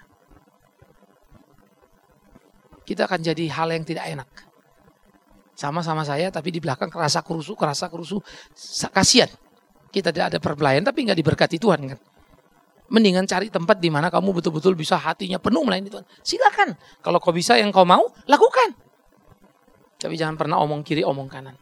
Kita akan jadi hal yang tidak enak. Sama-sama saya, tapi di belakang kerasa kerusuh, kerasa kerusuh, kasihan. Kita tidak ada perbelayan, tapi nggak diberkati Tuhan kan. Mendingan cari tempat di mana kamu betul-betul bisa hatinya penuh melayani Tuhan. Silakan. Kalau kau bisa yang kau mau, lakukan. Tapi jangan pernah omong kiri, omong kanan.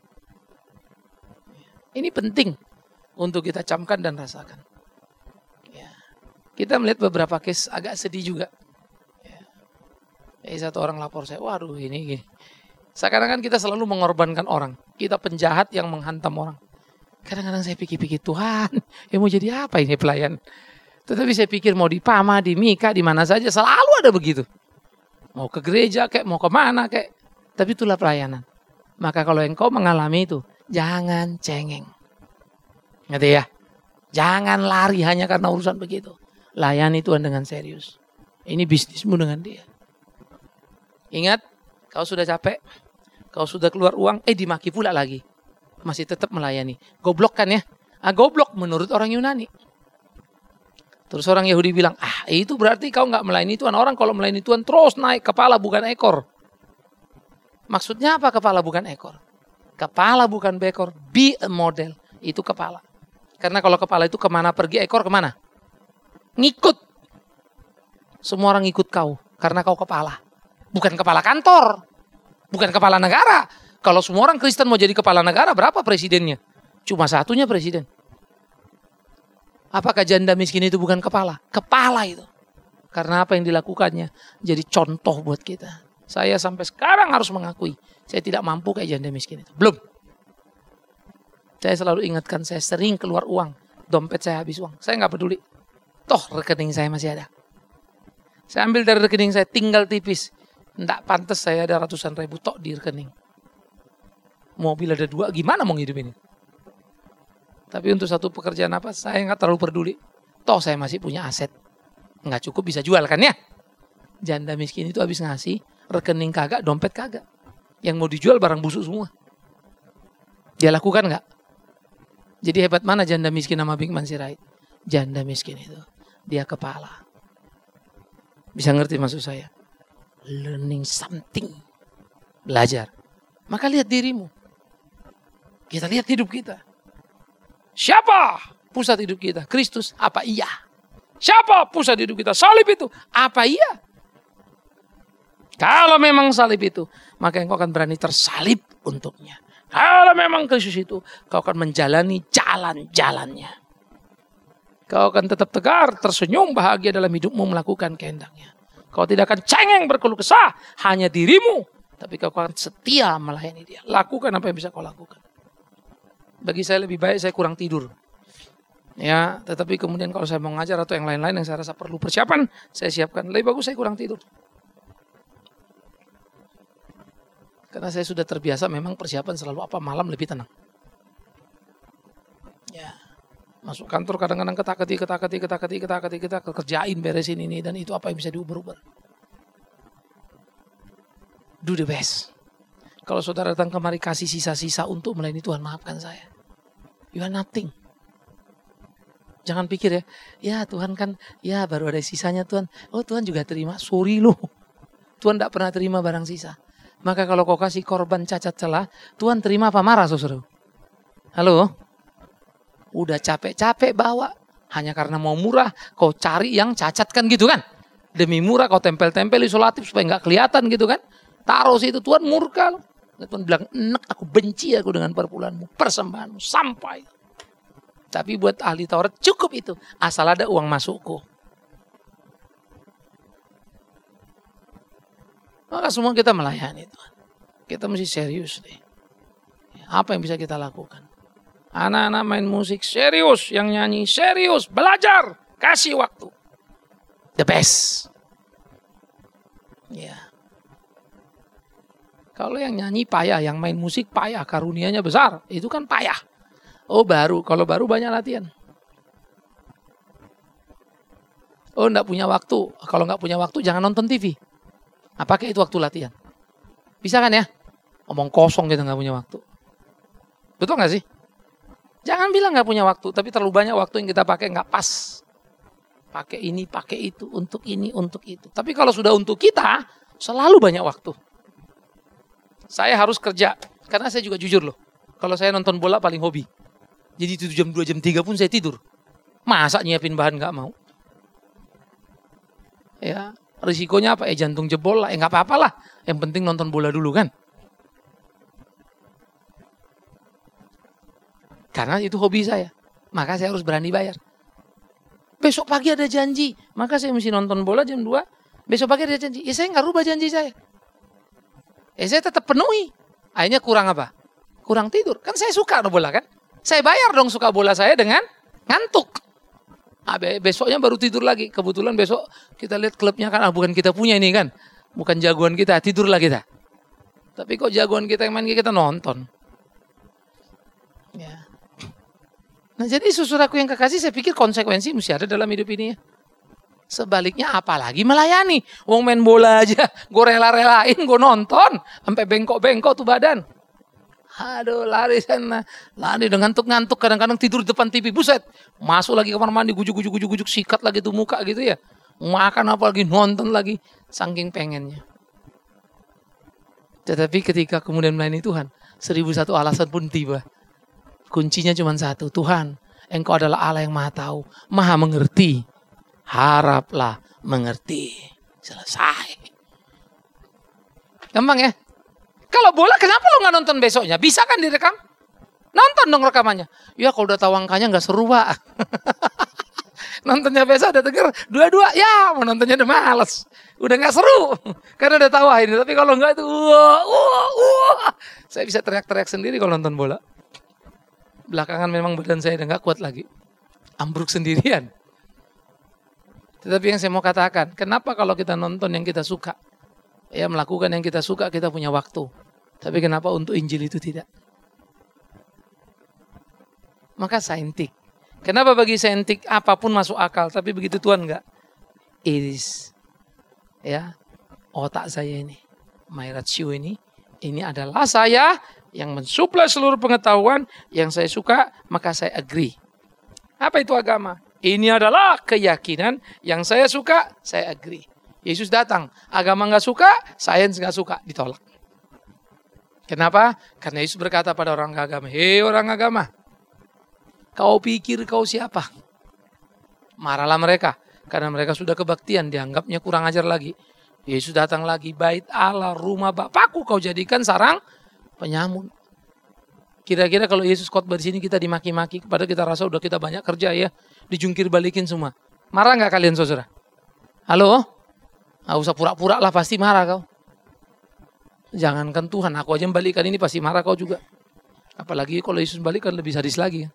Ini penting untuk kita camkan dan rasakan. Ya. Kita melihat beberapa case agak sedih juga. Ya. Jadi satu orang lapor saya, waduh ini gini. Sekarang kan kita selalu mengorbankan orang. Kita penjahat yang menghantam orang. Kadang-kadang saya pikir-pikir, Tuhan, ya mau jadi apa ini pelayan? Tetapi saya pikir mau di Pama, di Mika, di mana saja selalu ada begitu. Mau ke gereja kayak, mau ke mana kayak. Tapi itulah pelayanan. Maka kalau engkau mengalami itu, jangan cengeng. Ngerti ya? Jangan lari hanya karena urusan begitu. Layani Tuhan dengan serius. Ini bisnismu dengan dia. Ingat, kau sudah capek, kau sudah keluar uang, eh dimaki pula lagi. Masih tetap melayani. Goblok kan ya? Ah, goblok menurut orang Yunani. Terus orang Yahudi bilang, ah itu berarti kau nggak melayani Tuhan. Orang kalau melayani Tuhan terus naik kepala bukan ekor. Maksudnya apa kepala bukan ekor? Kepala bukan bekor. Be a model. Itu kepala. Karena kalau kepala itu kemana pergi, ekor kemana? Ngikut. Semua orang ikut kau. Karena kau kepala. Bukan kepala kantor. Bukan kepala negara. Kalau semua orang Kristen mau jadi kepala negara, berapa presidennya? Cuma satunya presiden. Apakah janda miskin itu bukan kepala? Kepala itu. Karena apa yang dilakukannya jadi contoh buat kita. Saya sampai sekarang harus mengakui, saya tidak mampu kayak janda miskin itu. Belum. Saya selalu ingatkan, saya sering keluar uang. Dompet saya habis uang. Saya nggak peduli. Toh rekening saya masih ada. Saya ambil dari rekening saya, tinggal tipis. Nggak pantas saya ada ratusan ribu tok di rekening. Mobil ada dua, gimana mau hidup ini? Tapi untuk satu pekerjaan apa, saya nggak terlalu peduli. Toh saya masih punya aset. Nggak cukup bisa jual kan ya? Janda miskin itu habis ngasih, rekening kagak, dompet kagak. Yang mau dijual barang busuk semua. Dia lakukan nggak? Jadi hebat mana janda miskin sama Bikman Sirait? Janda miskin itu, dia kepala. Bisa ngerti maksud saya? Learning something. Belajar. Maka lihat dirimu. Kita lihat hidup kita. Siapa pusat hidup kita? Kristus. Apa iya? Siapa pusat hidup kita? Salib itu. Apa iya? Kalau memang salib itu, maka engkau akan berani tersalib untuknya. Kalau memang Kristus itu, kau akan menjalani jalan-jalannya. Kau akan tetap tegar, tersenyum, bahagia dalam hidupmu melakukan kehendaknya. Kau tidak akan cengeng berkeluh kesah, hanya dirimu. Tapi kau akan setia melayani dia. Lakukan apa yang bisa kau lakukan. Bagi saya lebih baik saya kurang tidur. Ya, tetapi kemudian kalau saya mau ngajar atau yang lain-lain yang saya rasa perlu persiapan, saya siapkan. Lebih bagus saya kurang tidur. Karena saya sudah terbiasa memang persiapan selalu apa malam lebih tenang. Ya, masuk kantor kadang-kadang ketaketi, ketaketi, ketaketi, ketaketi, kita kerjain beresin ini dan itu apa yang bisa diuber-uber. do the best. Kalau saudara datang kemari kasih sisa-sisa untuk melayani Tuhan, maafkan saya. You are nothing. Jangan pikir ya, ya Tuhan kan, ya baru ada sisanya Tuhan. Oh Tuhan juga terima, sorry loh. Tuhan tidak pernah terima barang sisa. Maka kalau kau kasih korban cacat celah, Tuhan terima apa marah saudara? Halo? Udah capek-capek bawa. Hanya karena mau murah, kau cari yang cacat kan gitu kan? Demi murah kau tempel-tempel isolatif supaya nggak kelihatan gitu kan? Taruh situ, Tuhan murka loh. Tuhan bilang, enak aku benci aku dengan perpuluhanmu, persembahanmu, sampai. Tapi buat ahli Taurat cukup itu, asal ada uang masukku. Maka semua kita melayani Tuhan. Kita mesti serius nih. Apa yang bisa kita lakukan? Anak-anak main musik serius, yang nyanyi serius, belajar, kasih waktu. The best. Ya. Kalau yang nyanyi payah, yang main musik payah, karunianya besar, itu kan payah. Oh baru, kalau baru banyak latihan. Oh enggak punya waktu. Kalau enggak punya waktu jangan nonton T V. Apakah itu waktu latihan? Bisa kan ya? Omong kosong kita enggak punya waktu. Betul enggak sih? Jangan bilang enggak punya waktu, tapi terlalu banyak waktu yang kita pakai enggak pas. Pakai ini, pakai itu, untuk ini, untuk itu. Tapi kalau sudah untuk kita, selalu banyak waktu. Saya harus kerja, karena saya juga jujur loh. Kalau saya nonton bola paling hobi. Jadi tujuh jam, dua jam, tiga pun saya tidur. Masa nyiapin bahan gak mau? Ya, risikonya apa? Eh jantung jebol lah. Eh gak apa-apa lah. Yang penting nonton bola dulu kan. Karena itu hobi saya. Maka saya harus berani bayar. Besok pagi ada janji. Maka saya mesti nonton bola jam dua. Besok pagi ada janji. Ya saya gak rubah janji saya. Eh saya tetap penuhi. Akhirnya kurang apa? Kurang tidur. Kan saya suka bola kan. Saya bayar dong suka bola saya dengan ngantuk. Nah, besoknya baru tidur lagi. Kebetulan besok kita lihat klubnya kan. Ah, bukan kita punya ini kan. Bukan jagoan kita. Tidurlah kita. Tapi kok jagoan kita yang main kita nonton. Ya. Nah jadi saudaraku yang kekasih, saya pikir konsekuensi mesti ada dalam hidup ini ya. Sebaliknya apalagi melayani. Wong main bola aja. Gue rela-relain. Gue nonton. Sampai bengkok-bengkok tuh badan. Aduh lari sana. Lari dengan ngantuk-ngantuk. Kadang-kadang tidur di depan T V. Buset. Masuk lagi kamar mandi. Gujuk-gujuk-gujuk. Sikat lagi tuh muka gitu ya. Makan apa lagi. Nonton lagi. Saking pengennya. Tetapi ketika kemudian melayani Tuhan. Seribu satu alasan pun tiba. Kuncinya cuma satu. Tuhan. Engkau adalah Allah yang maha tahu. Maha mengerti. Haraplah mengerti. Selesai. Gampang ya. Kalau bola kenapa lo gak nonton besoknya? Bisa kan direkam? Nonton dong rekamannya. Ya kalau udah tahu angkanya gak seru pak. Nontonnya besok udah denger dua-dua. Ya mau nontonnya udah males. Udah gak seru. Karena udah tahu ini. Tapi kalau enggak itu. Wah, wah, wah. Saya bisa teriak-teriak sendiri kalau nonton bola. Belakangan memang badan saya udah gak kuat lagi. Ambruk sendirian. Tetapi yang saya mau katakan. Kenapa kalau kita nonton yang kita suka. Ya melakukan yang kita suka kita punya waktu. Tapi kenapa untuk Injil itu tidak? Maka saintik. Kenapa bagi saintik apapun masuk akal. Tapi begitu Tuhan enggak. It is. Ya. Otak saya ini. My ratio ini. Ini adalah saya yang mensuplai seluruh pengetahuan. Yang saya suka. Maka saya agree. Apa itu agama? Ini adalah keyakinan. Yang saya suka. Saya agree. Yesus datang. Agama enggak suka. Sains enggak suka. Ditolak. Kenapa? Karena Yesus berkata pada orang agama, hei orang agama, kau pikir kau siapa? Marahlah mereka, karena mereka sudah kebaktian, dianggapnya kurang ajar lagi. Yesus datang lagi, bait Allah, rumah Bapakku kau jadikan sarang penyamun. Kira-kira kalau Yesus khotbah di sini kita dimaki-maki, kepada kita rasa udah kita banyak kerja ya, dijungkir balikin semua. Marah nggak kalian saudara? Halo? Nggak usah pura-pura lah, pasti marah kau. Jangankan Tuhan, aku aja membalikan ini pasti marah kau juga. Apalagi kalau Yesus balikan lebih sadis lagi.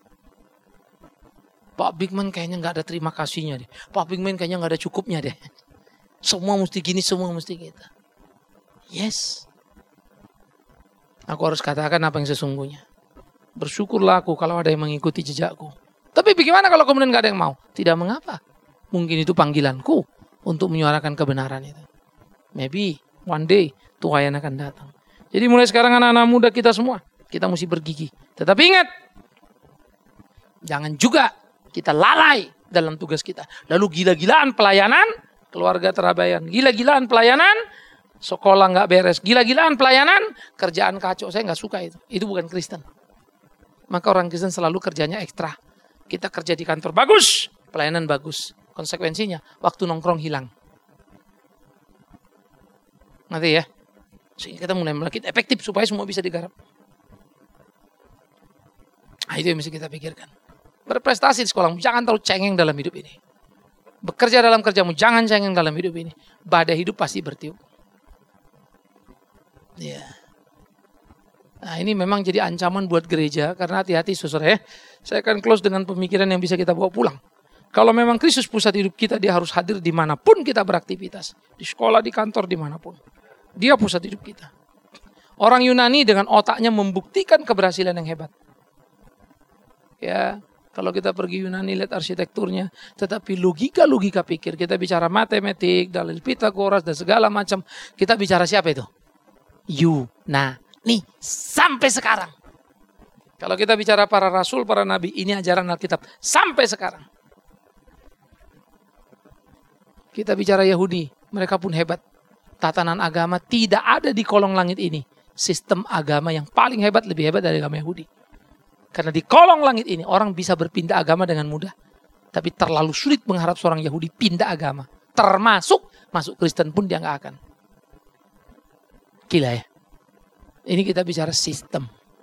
Pak Bigman kayaknya nggak ada terima kasihnya deh. Pak Bigman kayaknya nggak ada cukupnya deh. Semua mesti gini, semua mesti kita. Yes. Aku harus katakan apa yang sesungguhnya. Bersyukurlah aku kalau ada yang mengikuti jejakku. Tapi bagaimana kalau kemudian nggak ada yang mau? Tidak mengapa. Mungkin itu panggilanku untuk menyuarakan kebenaran itu. Maybe One day tuayan akan datang. Jadi mulai sekarang anak-anak muda kita semua, kita mesti bergigi. Tetapi ingat, jangan juga kita lalai dalam tugas kita. Lalu gila-gilaan pelayanan, keluarga terabaikan. Gila-gilaan pelayanan, sekolah nggak beres. Gila-gilaan pelayanan, kerjaan kacau. Saya nggak suka itu. Itu bukan Kristen. Maka orang Kristen selalu kerjanya ekstra. Kita kerja di kantor bagus, pelayanan bagus. Konsekuensinya, waktu nongkrong hilang. Nanti ya. Sehingga kita mulai melekit efektif supaya semua bisa digarap. Nah, itu yang mesti kita pikirkan. Berprestasi di sekolahmu, jangan terlalu cengeng dalam hidup ini. Bekerja dalam kerjamu, jangan cengeng dalam hidup ini. Badai hidup pasti bertiup. Ya. Nah, ini memang jadi ancaman buat gereja, karena hati-hati saudara ya. Saya akan close dengan pemikiran yang bisa kita bawa pulang. Kalau memang Kristus pusat hidup kita, dia harus hadir dimanapun kita beraktivitas. Di sekolah, di kantor, dimanapun. Dia pusat hidup kita. Orang Yunani dengan otaknya membuktikan keberhasilan yang hebat. Ya, kalau kita pergi Yunani lihat arsitekturnya, tetapi logika-logika pikir, kita bicara matematik, dalil Pitagoras dan segala macam, kita bicara siapa itu? Yunani sampai sekarang. Kalau kita bicara para rasul, para nabi, ini ajaran Alkitab sampai sekarang. Kita bicara Yahudi, mereka pun hebat. Tatanan agama tidak ada di kolong langit ini. Sistem agama yang paling hebat, lebih hebat dari agama Yahudi. Karena di kolong langit ini orang bisa berpindah agama dengan mudah. Tapi terlalu sulit mengharap seorang Yahudi pindah agama. Termasuk masuk Kristen pun dia nggak akan. Gila ya. Ini kita bicara sistem.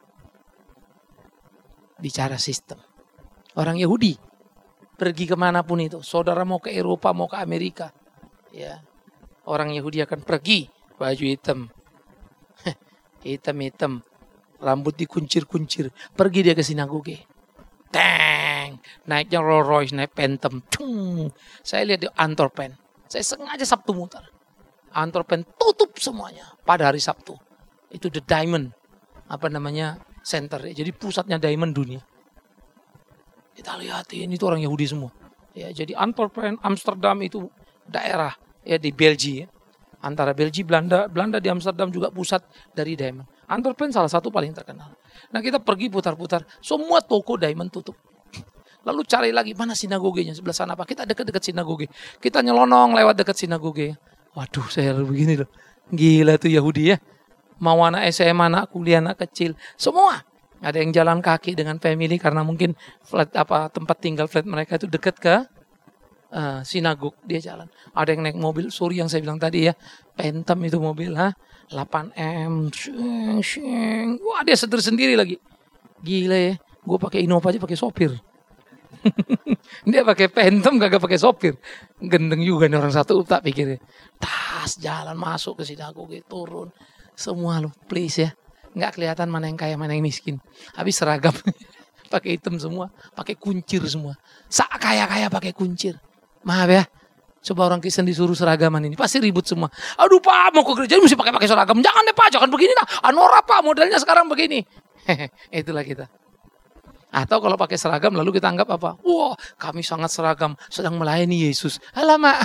Bicara sistem. Orang Yahudi pergi kemanapun itu. Saudara mau ke Eropa, mau ke Amerika. Ya. Orang Yahudi akan pergi. Baju hitam. Hitam-hitam. Rambut dikuncir-kuncir. Pergi dia ke sinagoge. Teng. Naiknya Rolls Royce, naik Phantom. Tung. Saya lihat di Antwerpen. Saya sengaja Sabtu mutar. Antwerpen tutup semuanya pada hari Sabtu. Itu the diamond. Apa namanya? Center. Jadi pusatnya diamond dunia. Kita lihat ini tuh orang Yahudi semua. Ya, jadi Antwerpen, Amsterdam itu daerah ya di Belgia. Antara Belgia, Belanda, Belanda di Amsterdam juga pusat dari diamond. Antwerpen salah satu paling terkenal. Nah, kita pergi putar-putar, semua toko diamond tutup. Lalu cari lagi mana sinagogenya sebelah sana Pak. Kita dekat-dekat sinagoge. Kita nyelonong lewat dekat sinagoge. Waduh, saya begini loh. Gila tuh Yahudi ya. Mau anak S M A, anak kuliah, anak kecil, semua. Ada yang jalan kaki dengan family karena mungkin flat apa tempat tinggal flat mereka itu dekat ke uh, sinagog, dia jalan. Ada yang naik mobil, sorry yang saya bilang tadi ya, Phantom itu mobil, ha? delapan M, shing, shing. Wah dia setir sendiri lagi. Gila ya, gue pakai Innova aja pakai sopir. Dia pakai Phantom kagak pakai sopir. Gendeng juga nih orang satu tak pikirnya. Tas jalan masuk ke sinagog, turun. Semua lo, please ya. Nggak kelihatan mana yang kaya, mana yang miskin. Habis seragam. Pakai hitam semua. Pakai kuncir semua. Sak kaya-kaya pakai kuncir. Maaf ya. Coba orang Kristen disuruh seragaman ini. Pasti ribut semua. Aduh Pak, mau ke gereja mesti pakai-pakai seragam. Jangan deh Pak, jangan begini nah. Anora Pak, modelnya sekarang begini. Itulah kita. Atau kalau pakai seragam lalu kita anggap apa? Wah, kami sangat seragam. Sedang melayani Yesus. Alamak.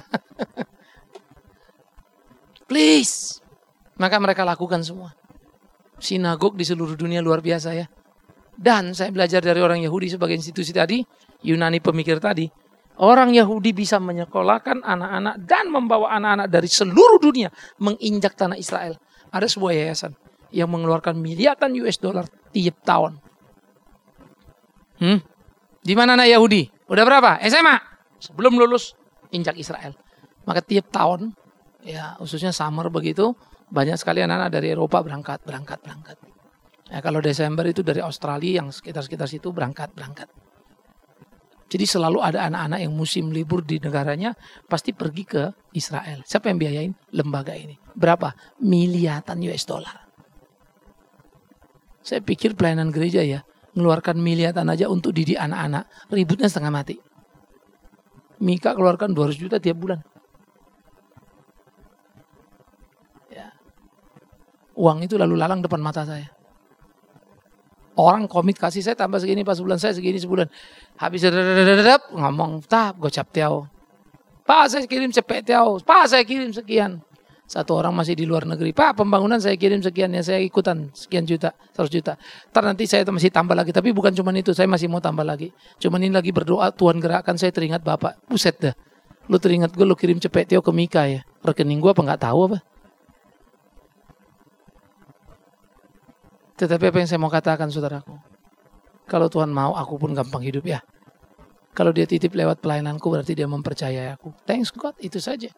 Please. Maka mereka lakukan semua. Sinagog di seluruh dunia luar biasa ya. Dan saya belajar dari orang Yahudi sebagai institusi tadi, Yunani pemikir tadi, orang Yahudi bisa menyekolahkan anak-anak dan membawa anak-anak dari seluruh dunia menginjak tanah Israel. Ada sebuah yayasan yang mengeluarkan miliaran U S dollar tiap tahun. Hmm? Di mana anak Yahudi? Udah berapa? S M A. Sebelum lulus injak Israel. Maka tiap tahun, ya khususnya summer begitu, banyak sekali anak-anak dari Eropa berangkat, berangkat, berangkat. Ya, kalau Desember itu dari Australia yang sekitar-sekitar situ berangkat, berangkat. Jadi selalu ada anak-anak yang musim libur di negaranya pasti pergi ke Israel. Siapa yang biayain? Lembaga ini. Berapa? Miliaran U S dollar. Saya pikir pelayanan gereja ya, mengeluarkan miliaran aja untuk didik anak-anak, ributnya setengah mati. Mika keluarkan dua ratus juta tiap bulan. Uang itu lalu lalang depan mata saya. Orang komit kasih saya tambah segini pas sebulan, saya segini sebulan. Habis dadadadadadap, ngomong, tap, gocap tiao. Pak saya kirim cepet tiao. Pak saya kirim sekian. Satu orang masih di luar negeri. Pak, pembangunan saya kirim sekian ya, saya ikutan sekian juta, seratus juta. Ntar nanti saya masih tambah lagi. Tapi bukan cuma itu, saya masih mau tambah lagi. Cuma ini lagi berdoa, Tuhan gerakkan saya teringat Bapak. Buset dah. Lu teringat gue, lu kirim cepet Tio ke Mika ya. Rekening gue apa nggak tahu apa. Tetapi apa yang saya mau katakan saudaraku. Kalau Tuhan mau, aku pun gampang hidup ya. Kalau dia titip lewat pelayananku, berarti dia mempercayai aku. Thanks God, itu saja.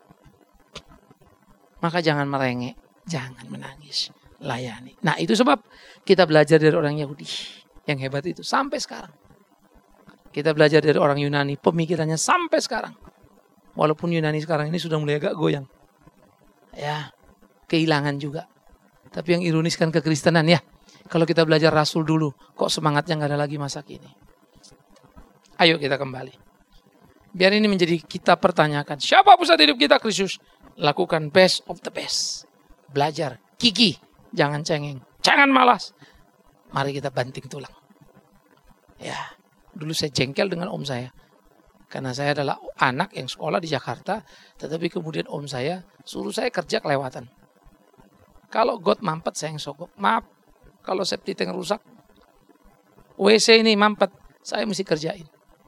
Maka jangan merengek, jangan menangis, layani. Nah itu sebab kita belajar dari orang Yahudi yang hebat itu sampai sekarang. Kita belajar dari orang Yunani, pemikirannya sampai sekarang. Walaupun Yunani sekarang ini sudah mulai agak goyang. Ya, kehilangan juga. Tapi yang ironis kan kekristenan ya. Kalau kita belajar Rasul dulu, kok semangatnya nggak ada lagi masa kini. Ayo kita kembali. Biar ini menjadi kita pertanyakan, siapa pusat hidup kita? Kristus. Lakukan best of the best. Belajar, gigih, jangan cengeng, jangan malas. Mari kita banting tulang. Ya, dulu saya jengkel dengan om saya. Karena saya adalah anak yang sekolah di Jakarta, tetapi kemudian om saya suruh saya kerja kelewatan. Kalau got mampet saya yang sogok. Maaf, kalau septic tank rusak, W C ini mampet, saya mesti kerjain.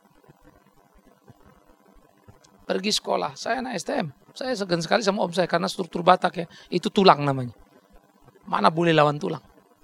Pergi sekolah, saya anak S T M. Saya segan sekali sama om saya karena struktur Batak ya, itu tulang namanya. Mana boleh lawan tulang.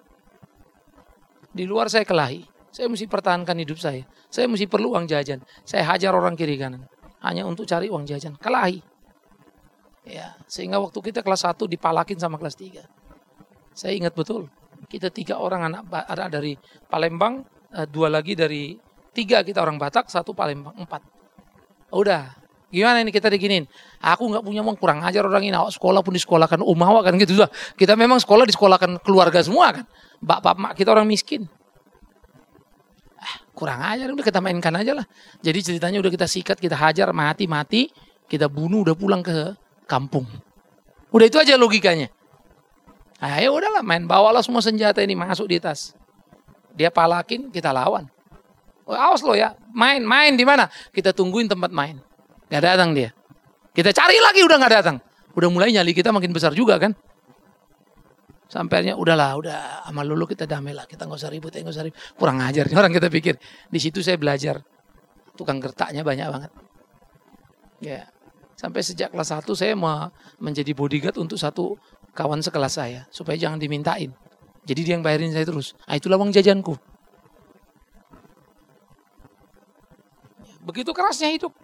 Di luar saya kelahi, saya mesti pertahankan hidup saya. Saya mesti perlu uang jajan. Saya hajar orang kiri kanan hanya untuk cari uang jajan. Kelahi. Ya, sehingga waktu kita kelas satu dipalakin sama kelas tiga. Saya ingat betul. Kita tiga orang anak ada dari Palembang, dua lagi dari tiga kita orang Batak, satu Palembang, empat. Udah. Gimana ini kita diginin? Aku nggak punya uang, kurang ajar orang ini. Awak sekolah pun disekolahkan umawa kan gitu. Sudah. Kita memang sekolah disekolahkan keluarga semua kan. Bapak mak kita orang miskin. Ah, kurang ajar, udah kita mainkan aja lah. Jadi ceritanya udah kita sikat, kita hajar, mati-mati. Kita bunuh, udah pulang ke kampung. Udah itu aja logikanya. Ah, ya udahlah, main bawalah semua senjata ini masuk di tas. Dia palakin, kita lawan. Oh, awas lo ya, main-main di mana? Kita tungguin tempat main. Gak datang dia. Kita cari lagi udah gak datang. Udah mulai nyali kita makin besar juga kan. Sampainya udahlah, udah sama lulu kita damai lah. Kita gak usah ribut, gak usah ribut. Kurang ajar orang kita pikir. Di situ saya belajar. Tukang gertaknya banyak banget. Ya. Sampai sejak kelas satu saya mau menjadi bodyguard untuk satu kawan sekelas saya. Supaya jangan dimintain. Jadi dia yang bayarin saya terus. Nah, itulah uang jajanku. Begitu kerasnya hidup.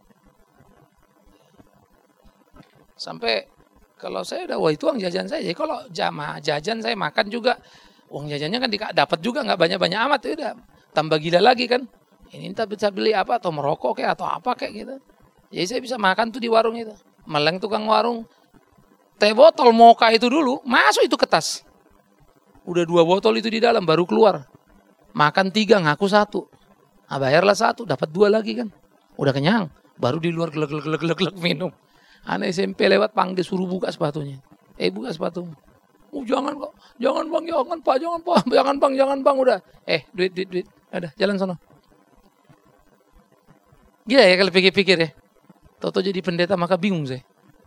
Sampai kalau saya udah, wah itu uang jajan saya. Jadi kalau jamaah jajan saya makan juga, uang jajannya kan dapat juga nggak banyak-banyak amat. Ya udah tambah gila lagi kan. Ini entah bisa beli apa atau merokok kayak atau apa kayak gitu. Jadi saya bisa makan tuh di warung itu. Meleng tukang warung. Teh botol moka itu dulu masuk itu ke tas. Udah dua botol itu di dalam baru keluar. Makan tiga ngaku satu. Nah, bayarlah satu dapat dua lagi kan. Udah kenyang. Baru di luar gelek gelek gelek gelek minum. Anak S M P lewat panggil suruh buka sepatunya. Eh buka sepatu. Oh jangan kok, jangan bang, jangan pak, jangan pak, jangan bang, jangan bang udah. Eh duit duit duit, ada jalan sono. Gila ya kalau pikir-pikir ya. Toto jadi pendeta maka bingung saya.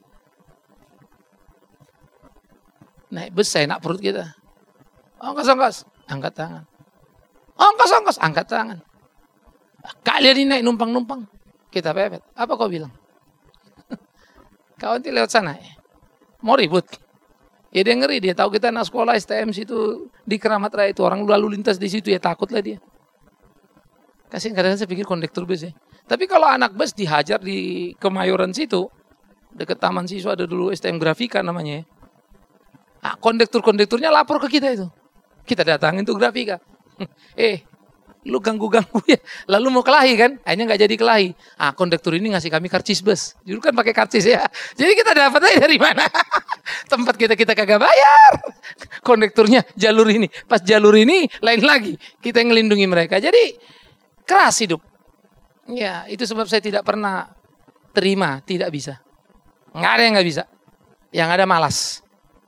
Naik bus saya nak perut kita. Angkas angkas, angkat tangan. Angkas angkas, angkat tangan. Kalian ini naik numpang-numpang. Kita pepet. Apa kau bilang? Kawan itu lewat sana ya. Mau ribut. Ya dia ngeri, dia tahu kita anak sekolah S T M situ di Keramat Raya itu orang lalu lintas di situ ya takutlah dia. Kasih kadang-kadang saya pikir kondektur bus ya. Tapi kalau anak bus dihajar di Kemayoran situ, dekat Taman Siswa ada dulu S T M Grafika namanya ya. Nah, kondektur-kondekturnya lapor ke kita itu. Kita datangin tuh Grafika. eh, lu ganggu-ganggu ya. Lalu mau kelahi kan? Akhirnya nggak jadi kelahi. Ah, kondektur ini ngasih kami karcis bus. Dulu kan pakai karcis ya. Jadi kita dapat aja dari mana? Tempat kita kita kagak bayar. Kondekturnya jalur ini. Pas jalur ini lain lagi. Kita yang ngelindungi mereka. Jadi keras hidup. Ya, itu sebab saya tidak pernah terima. Tidak bisa. Nggak ada yang nggak bisa. Yang ada malas.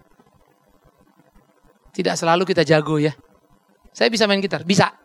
Tidak selalu kita jago ya. Saya bisa main gitar. Bisa.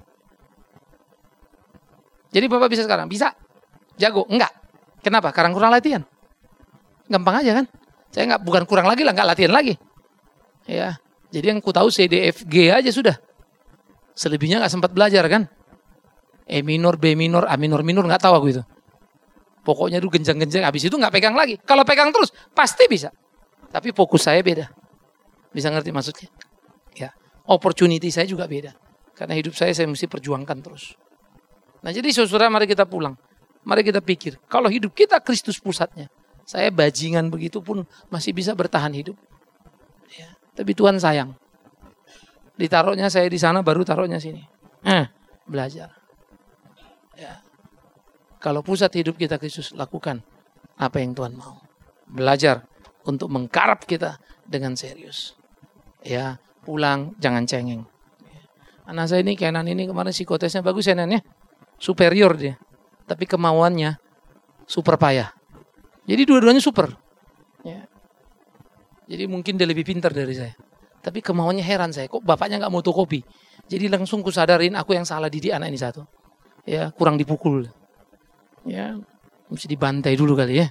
Jadi Bapak bisa sekarang? Bisa. Jago? Enggak. Kenapa? Karena kurang latihan. Gampang aja kan? Saya nggak bukan kurang lagi lah, nggak latihan lagi. Ya, jadi yang ku tahu C D F G aja sudah. Selebihnya nggak sempat belajar kan. E minor, B minor, A minor, minor nggak tahu aku itu. Pokoknya itu genjang-genjang, habis itu nggak pegang lagi. Kalau pegang terus pasti bisa. Tapi fokus saya beda. Bisa ngerti maksudnya? Ya, opportunity saya juga beda. Karena hidup saya saya mesti perjuangkan terus. Nah jadi saudara, mari kita pulang. Mari kita pikir, kalau hidup kita Kristus pusatnya. Saya bajingan begitu pun masih bisa bertahan hidup. Ya, tapi Tuhan sayang. Ditaruhnya saya di sana, baru taruhnya sini. Eh, belajar. Ya. Kalau pusat hidup kita Kristus, lakukan apa yang Tuhan mau. Belajar untuk menggarap kita dengan serius. Ya, pulang jangan cengeng. Anak saya ini, Kenan ini kemarin psikotesnya bagus ya, Nen, ya. Superior dia. Tapi kemauannya super payah. Jadi dua-duanya super. Ya. Jadi mungkin dia lebih pintar dari saya. Tapi kemauannya heran saya. Kok bapaknya gak mau fotokopi? Jadi langsung kusadarin aku yang salah didik anak ini satu. Ya, kurang dipukul. Ya, mesti dibantai dulu kali ya.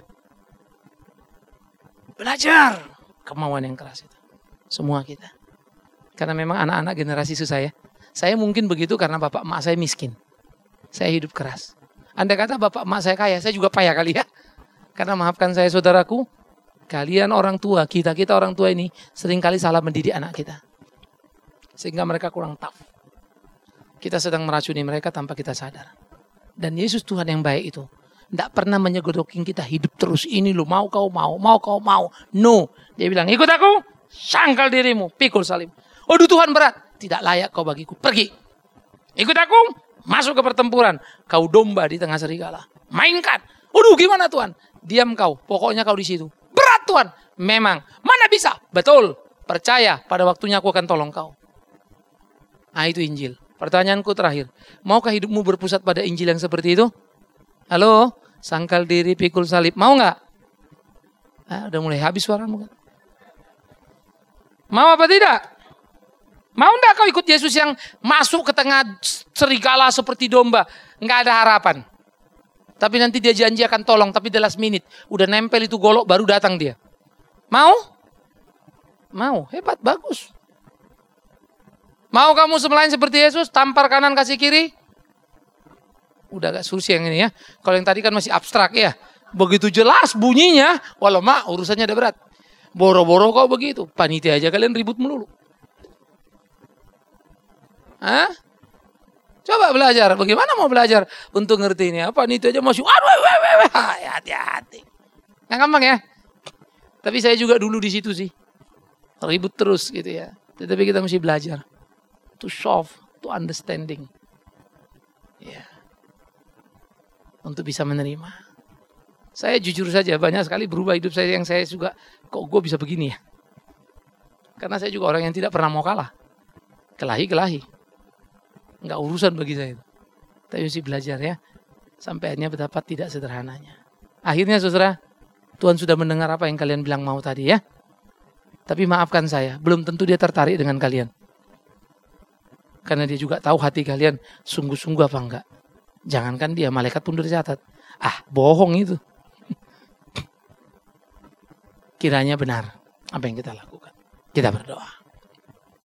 Belajar. Kemauan yang keras itu. Semua kita. Karena memang anak-anak generasi saya. Saya mungkin begitu karena bapak emak saya miskin. Saya hidup keras. Andai kata bapak emak saya kaya, saya juga payah kali ya. Karena maafkan saya saudaraku, kalian orang tua, kita-kita orang tua ini seringkali salah mendidik anak kita. Sehingga mereka kurang tough. Kita sedang meracuni mereka tanpa kita sadar. Dan Yesus Tuhan yang baik itu tidak pernah menyegodokin kita hidup terus. Ini lo mau kau mau, mau kau mau. No. Dia bilang, ikut aku, sangkal dirimu, pikul salib. Aduh Tuhan berat. Tidak layak kau bagiku. Pergi. Ikut aku, masuk ke pertempuran. Kau domba di tengah serigala. Mainkan. Aduh gimana Tuhan? Diam kau, pokoknya kau di situ. Berat Tuhan. Memang. Mana bisa? Betul. Percaya pada waktunya aku akan tolong kau. Nah itu Injil. Pertanyaanku terakhir. Maukah hidupmu berpusat pada Injil yang seperti itu? Halo? Sangkal diri, pikul salib. Mau nggak? Nah, udah mulai habis suaramu kan? Mau apa tidak? Mau enggak kau ikut Yesus yang masuk ke tengah serigala seperti domba? Enggak ada harapan. Tapi nanti dia janji akan tolong, tapi the last minute. Udah nempel itu golok, baru datang dia. Mau? Mau, hebat, bagus. Mau kamu selain seperti Yesus, tampar kanan kasih kiri? Udah agak susah yang ini ya. Kalau yang tadi kan masih abstrak ya. Begitu jelas bunyinya, walau mak urusannya udah berat. Boro-boro kau begitu, panitia aja kalian ribut melulu. Hah? Coba belajar. Bagaimana mau belajar untuk ngerti ini? Apa itu aja masih aduh, hati-hati. Nggak gampang ya. Tapi saya juga dulu di situ sih. Ribut terus gitu ya. Tetapi kita mesti belajar. To solve, to understanding. Ya. Untuk bisa menerima. Saya jujur saja banyak sekali berubah hidup saya yang saya juga kok gue bisa begini ya. Karena saya juga orang yang tidak pernah mau kalah. Kelahi-kelahi. Enggak urusan bagi saya. Tapi mesti belajar ya. Sampai akhirnya betapa tidak sederhananya. Akhirnya saudara, Tuhan sudah mendengar apa yang kalian bilang mau tadi ya. Tapi maafkan saya, belum tentu dia tertarik dengan kalian. Karena dia juga tahu hati kalian sungguh-sungguh apa enggak. Jangankan dia, malaikat pun tercatat. Ah, bohong itu. Kiranya benar apa yang kita lakukan. Kita berdoa.